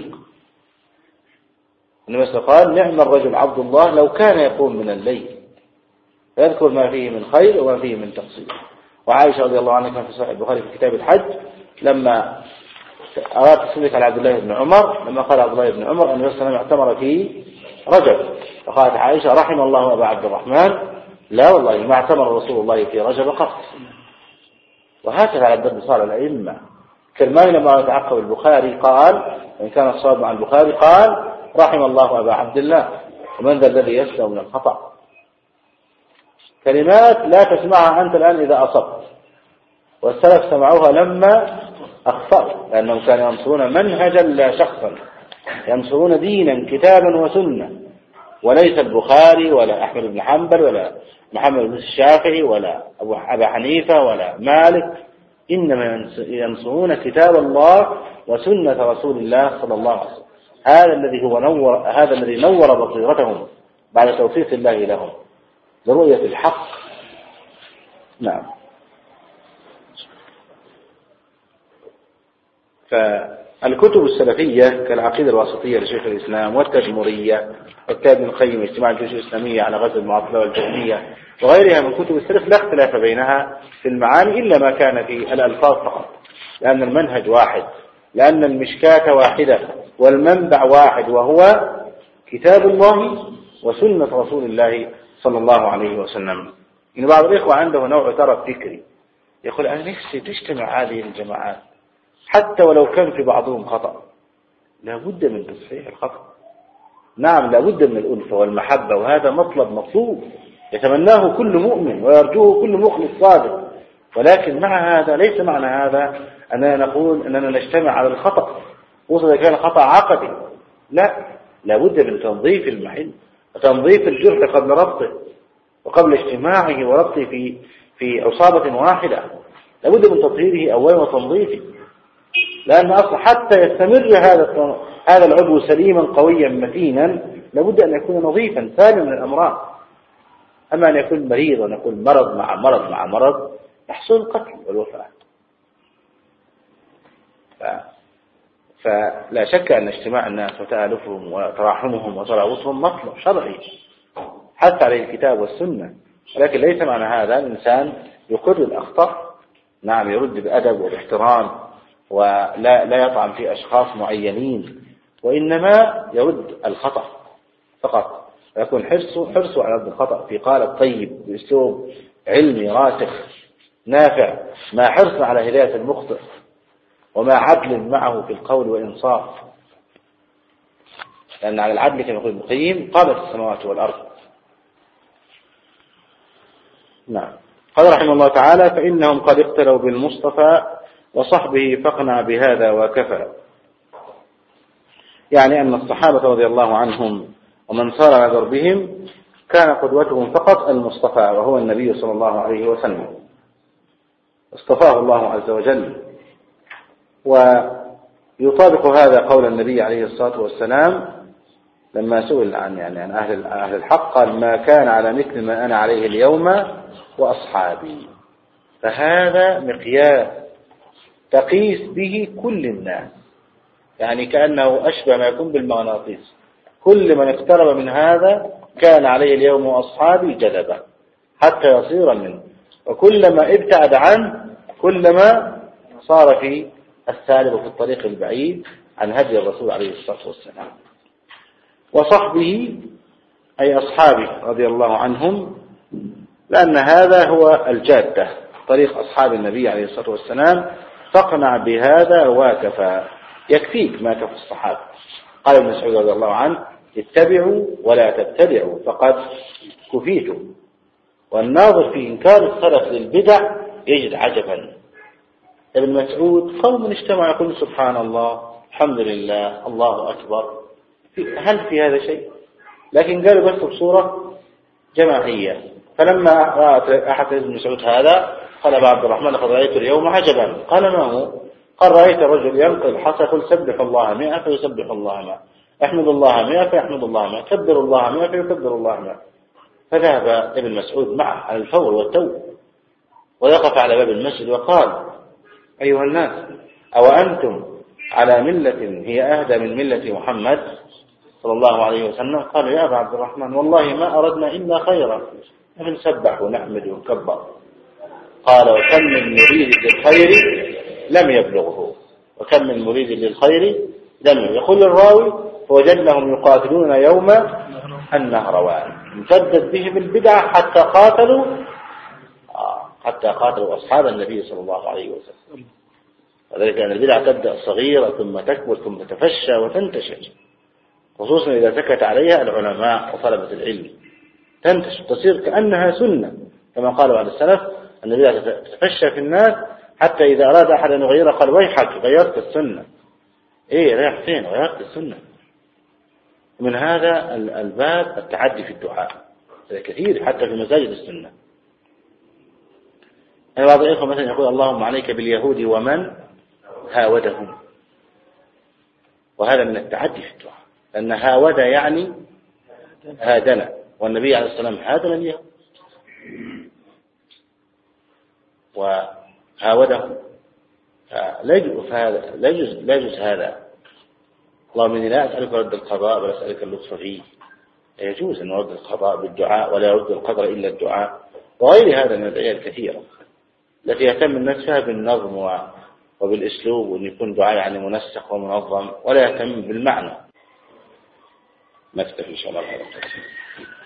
النبي قال: نعم الرجل عبد الله لو كان يقوم من الليل فيذكر ما فيه من خير وما فيه من تقصير. وعائشة رضي الله عنها كان في صحيح البخاري في كتاب الحج لما أراد تسليك على عبد الله بن عمر، لما قال عبد الله بن عمر أن الرسول اعتمر في رجب، فقالت عائشة: رحم الله أبا عبد الرحمن، لا والله ما اعتمر رسول الله في رجب قط. وهكذا على الدرب صار الأئمة. كالمال لما يتعقب البخاري قال، إن كان الصواب مع البخاري قال: رحم الله أبا عبد الله، ومن ذا الذي يسلم من الخطأ. كلمات لا تسمعها أنت الآن إذا أصبت، والسلف سمعوها لما أخطأوا، لأنهم كانوا ينصرون منهجا لا شخصا، ينصرون دينا كتابا وسنة، وليس البخاري ولا أحمد بن حنبل ولا محمد بن الشافعي ولا أبو أبا حنيفة ولا مالك، إنما ينصرون كتاب الله وسنة رسول الله صلى الله عليه وسلم. هذا الذي هو نور هذا الذي نور بصيرتهم بعد توفيق الله لهم لرؤية الحق. نعم. فالكتب السلفية كالعقيدة الواسطية لشيخ الإسلام والتدمرية وكتاب ابن القيم اجتماع الجيوش الإسلامية على غزو المعطلة والجهمية وغيرها من كتب السلف لا اختلاف بينها في المعاني إلا ما كان في الألفاظ فقط، لأن المنهج واحد، لأن المشكاة واحدة والمنبع واحد، وهو كتاب الله وسنة رسول الله صلى الله عليه وسلم. إن بعض الإخوة عنده نوع ترف فكري، يقول: أنا نفسي تجتمع هذه الجماعات حتى ولو كان في بعضهم خطأ. لا بد من تصحيح الخطأ. نعم، لا بد من الألفة والمحبة، وهذا مطلب مطلوب يتمناه كل مؤمن ويرجوه كل مخلص صادق. ولكن مع هذا ليس معنى هذا أننا نقول أننا نجتمع على الخطأ وصل إذا كان خطأ عقدي. لا، لا بد من تنظيف المحل وتنظيف الجرح قبل ربطه وقبل اجتماعه وربطه في في عصابة واحدة. لا بد من تطهيره أولا وتنظيفه، لأن أصلا حتى يستمر هذا هذا العضو سليما قويا متينا لابد أن يكون نظيفا ثاني من الأمراض. أما أن يكون مريض وأن يكون مرض مع مرض مع مرض يحصل القتل والوفاة. ف... فلا شك أن اجتماع الناس وتآلفهم وتراحمهم وترابطهم مطلب شرعي حتى عليه الكتاب والسنة، ولكن ليس معنى هذا الإنسان يقر الأخطاء، نعم يرد بأدب وباحترام ولا لا يطعن في أشخاص معينين، وإنما يرد الخطأ فقط، يكون حرصه حرصه على رد الخطأ في قالب طيب بأسلوب علمي راسخ نافع، ما حرص على هداية المخطئ وما عدل معه في القول وإنصاف، لأن على العدل كما يقول ابن القيم قامت السماوات والأرض. نعم. قال رحمه الله تعالى: فإنهم قد اقتلوا بالمصطفى وصحبه فاقنع بهذا وكفى. يعني أن الصحابة رضي الله عنهم ومن صار على دربهم كان قدوتهم فقط المصطفى وهو النبي صلى الله عليه وسلم، اصطفاه الله عز وجل. ويطابق هذا قول النبي عليه الصلاة والسلام لما سئل عن يعني عن أهل أهل الحق قال: ما كان على مثل ما أنا عليه اليوم وأصحابي. فهذا مقياس تقيس به كل الناس، يعني كأنه أشبه ما يكون بالمغناطيس، كل من اقترب من هذا كان عليه اليوم وأصحابي جذبه حتى يصير منه، وكلما ابتعد عنه كلما صار في السالب في الطريق البعيد عن هدي الرسول عليه الصلاة والسلام. وصحبه أي أصحابه رضي الله عنهم، لأن هذا هو الجادة طريق أصحاب النبي عليه الصلاة والسلام. فاقنع بهذا وكفى، يكفيك ما كفى الصحابة. قال ابن مسعود رضي الله عنه: اتبعوا ولا تبتدعوا فقد كفيتم. والناظر في إنكار السلف للبدع يجد عجبا. ابن مسعود قوم اجتمعوا يقول سبحان الله الحمد لله الله أكبر، هل في هذا شيء؟ لكن قالوا بس بصورة جماعية. فلما رأت أحد ابن مسعود هذا قال أبا عبد الرحمن: لقد رأيت اليوم عجبا. قال: ما هو؟ قال: رأيت الرجل ينقل الحصى يقول سبح الله مئة فيسبح الله مئة، احمد الله مئة فيحمد الله مئة، كبر الله مئة فيكبر الله مئة. فذهب ابن مسعود معه على الفور والتو، ويقف على باب المسجد وقال: أيها الناس، أو أنتم على ملة هي أهدى من ملة محمد صلى الله عليه وسلم؟ قالوا: يا أبا عبد الرحمن والله ما أردنا إلا خيرا، نسبح ونحمد ونكبر. قال: وكم من مريد للخير لم يبلغه، وكم من مريد للخير لم يبلغه. يقول الراوي: فوجدناهم يقاتلون يوم النهروان، امتدت بهم البدعة حتى قاتلوا آه حتى قاتلوا أصحاب النبي صلى الله عليه وسلم. وذلك أن البدعة تبدأ صغيرة ثم تكبر ثم تفشى وتنتشر، خصوصا إذا سكت عليها العلماء وطلبة العلم، تنتشر تصير كأنها سنة، كما قالوا عن السلف أن البدعة تتفشى في الناس حتى إذا أراد أحد أن يغيرها قال: ويحك غيرت السنة. إيه رايح فين؟ غيرت السنة. من هذا الباب التعدي في الدعاء كثير حتى في مساجد السنة. يعني بعض الإخوة مثلا يقول: اللهم عليك باليهود ومن هاودهم، وهذا من التعدي في الدعاء، لأن هاود يعني هادنا، والنبي عليه الصلاة والسلام هادنا اليهود وهاودهم، لا يجوز لا يجوز هذا. اللهم إني لا أسألك رد القضاء بل أسألك اللطف فيه. لا يجوز أن نرد القضاء بالدعاء ولا يرد القدر إلا الدعاء، وغير هذا من الأدعية الكثيرة التي يهتم الناس فيها بالنظم وبالأسلوب، وأن يكون دعاء يعني منسق ومنظم، ولا يهتم بالمعنى. نكتفي إن شاء الله.